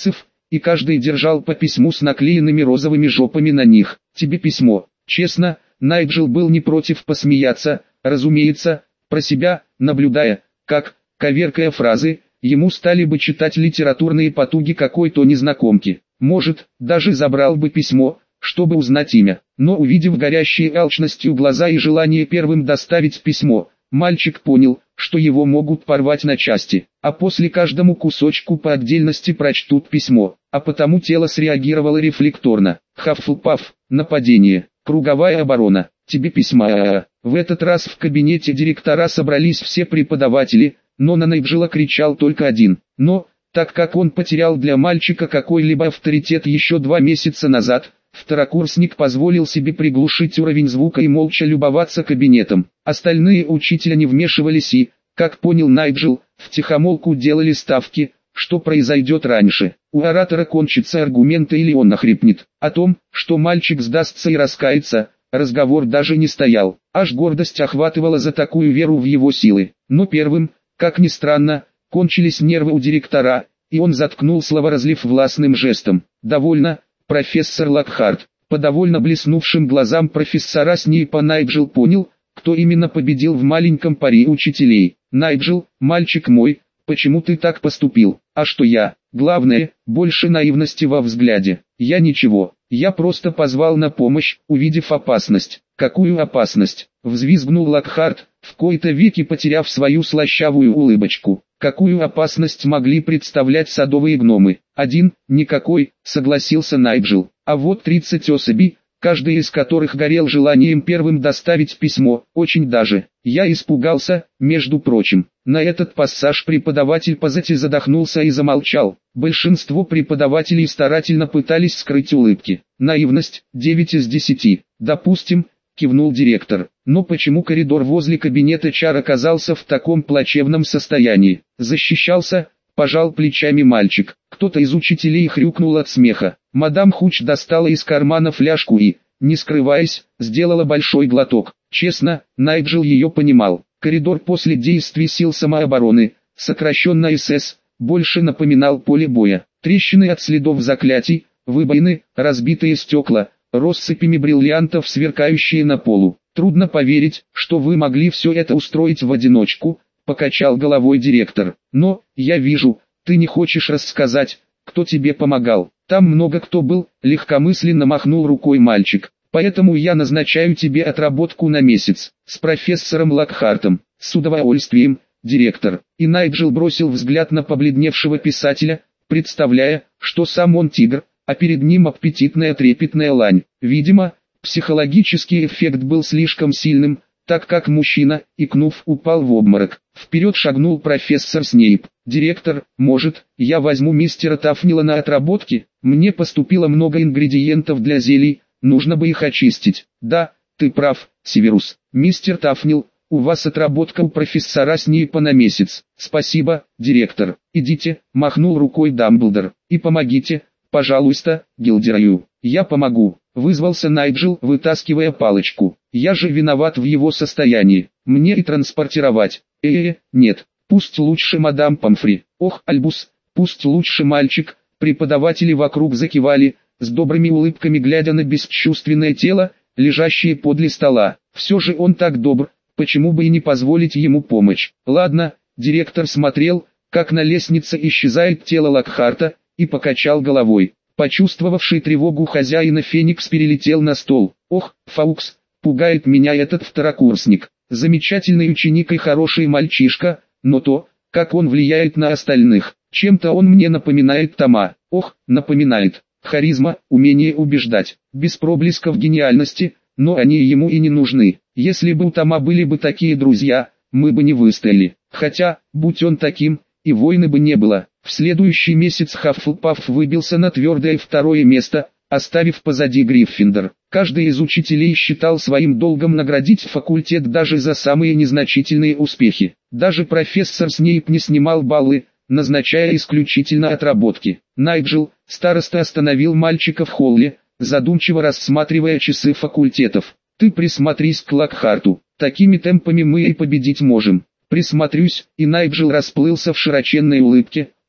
и каждый держал по письму с наклеенными розовыми жопами на них. «Тебе письмо». Честно, Найджел был не против посмеяться, разумеется, про себя, наблюдая, как, коверкая фразы, ему стали бы читать литературные потуги какой-то незнакомки. Может, даже забрал бы письмо, чтобы узнать имя. Но увидев горящие алчностью глаза и желание первым доставить письмо, мальчик понял, что его могут порвать на части, а после каждому кусочку по отдельности прочтут письмо, а потому тело среагировало рефлекторно. Хаффлпаф, нападение, круговая оборона, тебе письма. В этот раз в кабинете директора собрались все преподаватели, но на Найджела кричал только один. Но, так как он потерял для мальчика какой-либо авторитет еще 2 месяца назад, второкурсник позволил себе приглушить уровень звука и молча любоваться кабинетом. Остальные учителя не вмешивались и, как понял Найджел, втихомолку делали ставки, что произойдет раньше. У оратора кончатся аргументы или он нахрипнет. О том, что мальчик сдастся и раскается, разговор даже не стоял. Аж гордость охватывала за такую веру в его силы. Но первым, как ни странно, кончились нервы у директора, и он заткнул словоразлив властным жестом. «Довольно, профессор Локхарт». По довольно блеснувшим глазам профессора Снейпа Найджел понял, кто именно победил в маленьком пари учителей. «Найджел, мальчик мой, почему ты так поступил? А что я? Главное, больше наивности во взгляде. Я ничего, я просто позвал на помощь, увидев опасность». «Какую опасность?» — взвизгнул Локхарт, в кои-то веки потеряв свою слащавую улыбочку. «Какую опасность могли представлять садовые гномы?» «Один, никакой», — согласился Найджел. «А вот 30 особей, каждый из которых горел желанием первым доставить письмо, очень даже. Я испугался, между прочим». На этот пассаж преподаватель Позати задохнулся и замолчал. Большинство преподавателей старательно пытались скрыть улыбки. «Наивность, 9 из 10, допустим», — кивнул директор. «Но почему коридор возле кабинета Чар оказался в таком плачевном состоянии?» «Защищался», — пожал плечами мальчик. Кто-то из учителей хрюкнул от смеха. Мадам Хуч достала из кармана фляжку и, не скрываясь, сделала большой глоток. Честно, Найджел ее понимал. Коридор после действий сил самообороны, сокращенно СС, больше напоминал поле боя. Трещины от следов заклятий, выбоины, разбитые стекла, россыпями бриллиантов, сверкающие на полу. «Трудно поверить, что вы могли все это устроить в одиночку», — покачал головой директор. «Но, я вижу, ты не хочешь рассказать, кто тебе помогал». «Там много кто был», — легкомысленно махнул рукой мальчик. «Поэтому я назначаю тебе отработку на месяц, с профессором Локхартом». «С удовольствием, директор». И Найджел бросил взгляд на побледневшего писателя, представляя, что сам он тигр, а перед ним аппетитная трепетная лань. Видимо, психологический эффект был слишком сильным, так как мужчина, икнув, упал в обморок. Вперед шагнул профессор Снейп. «Директор, может, я возьму мистера Тафнила на отработки? Мне поступило много ингредиентов для зелий, нужно бы их очистить». «Да, ты прав, Северус. Мистер Тафнил, у вас отработка у профессора Снейпа на месяц». «Спасибо, директор. Идите», — махнул рукой Дамблдор. «И помогите, пожалуйста, Гилдераю». «Я помогу», — вызвался Найджел, вытаскивая палочку. «Я же виноват в его состоянии. Мне и транспортировать». Нет, пусть лучше мадам Помфри». «Ох, Альбус, пусть лучше мальчик». Преподаватели вокруг закивали, с добрыми улыбками глядя на бесчувственное тело, лежащее подле стола. Все же он так добр, почему бы и не позволить ему помощь. «Ладно», — директор смотрел, как на лестнице исчезает тело Локхарта, и покачал головой. Почувствовавший тревогу хозяина Феникс перелетел на стол. «Ох, Фаукс, пугает меня этот второкурсник. Замечательный ученик и хороший мальчишка, но то, как он влияет на остальных, чем-то он мне напоминает Тома». «Ох, напоминает. Харизма, умение убеждать, без проблесков гениальности, но они ему и не нужны. Если бы у Тома были бы такие друзья, мы бы не выстояли. Хотя, будь он таким, и войны бы не было». В следующий месяц Хаффлпаф выбился на твердое 2-е место, оставив позади Гриффиндор. Каждый из учителей считал своим долгом наградить факультет даже за самые незначительные успехи. Даже профессор Снейп не снимал баллы, назначая исключительно отработки. Найджел, староста, остановил мальчика в холле, задумчиво рассматривая часы факультетов. «Ты присмотрись к Локхарту, такими темпами мы и победить можем». «Присмотрюсь», и Найджел расплылся в широченной улыбке,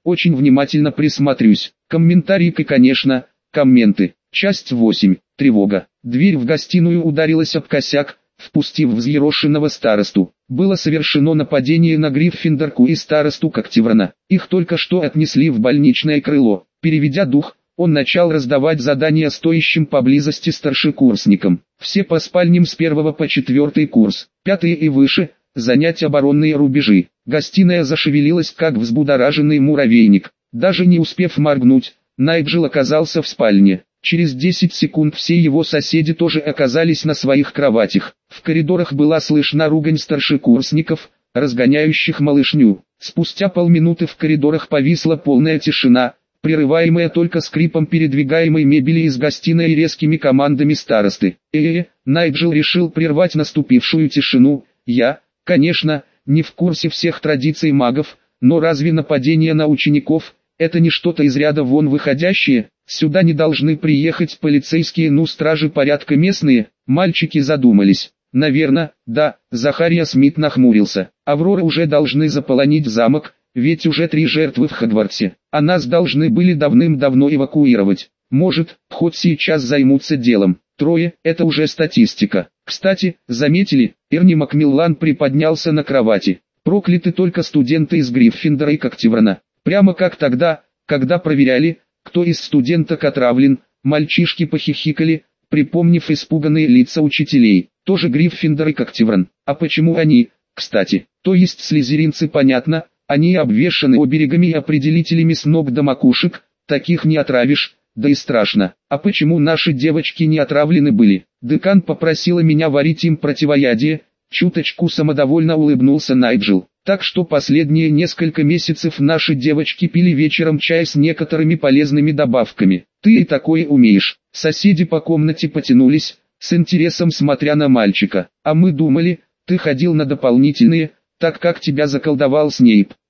очень внимательно присмотрюсь. Комментарии, конечно, комменты. Часть 8. Тревога. Дверь в гостиную ударилась об косяк, впустив взъерошенного старосту. Было совершено нападение на Гриффиндорку и старосту Когтеврана. Их только что отнесли в больничное крыло. Переведя дух, он начал раздавать задания стоящим поблизости старшекурсникам. Все по спальням с 1 по 4 курс, 5 и выше, занять оборонные рубежи. Гостиная зашевелилась, как взбудораженный муравейник. Даже не успев моргнуть, Найджел оказался в спальне. Через 10 секунд все его соседи тоже оказались на своих кроватях. В коридорах была слышна ругань старшекурсников, разгоняющих малышню. Спустя полминуты в коридорах повисла полная тишина, прерываемая только скрипом передвигаемой мебели из гостиной и резкими командами старосты. Найджел решил прервать наступившую тишину. Я, конечно, не в курсе всех традиций магов, но разве нападение на учеников – это не что-то из ряда вон выходящее? Сюда не должны приехать полицейские, стражи порядка местные. Мальчики задумались. Наверное, да. Захария Смит нахмурился. Аврора уже должны заполонить замок, ведь уже 3 жертвы в Хогвартсе, а нас должны были давным-давно эвакуировать. Может, хоть сейчас займутся делом. 3 – это уже статистика. Кстати, заметили, Эрни Макмиллан приподнялся на кровати. Прокляты только студенты из Гриффиндора и Когтеврана. Прямо как тогда, когда проверяли, кто из студенток отравлен, мальчишки похихикали, припомнив испуганные лица учителей. Тоже Гриффиндор и Когтевран. А почему они, кстати? То есть слизеринцы, понятно, они обвешаны оберегами и определителями с ног до макушек, таких не отравишь, да и страшно. А почему наши девочки не отравлены были? Декан попросила меня варить им противоядие, чуточку самодовольно улыбнулся Найджел. Так что последние несколько месяцев наши девочки пили вечером чай с некоторыми полезными добавками. Ты и такое умеешь. Соседи по комнате потянулись, с интересом смотря на мальчика. А мы думали, ты ходил на дополнительные, так как тебя заколдовал Снейп.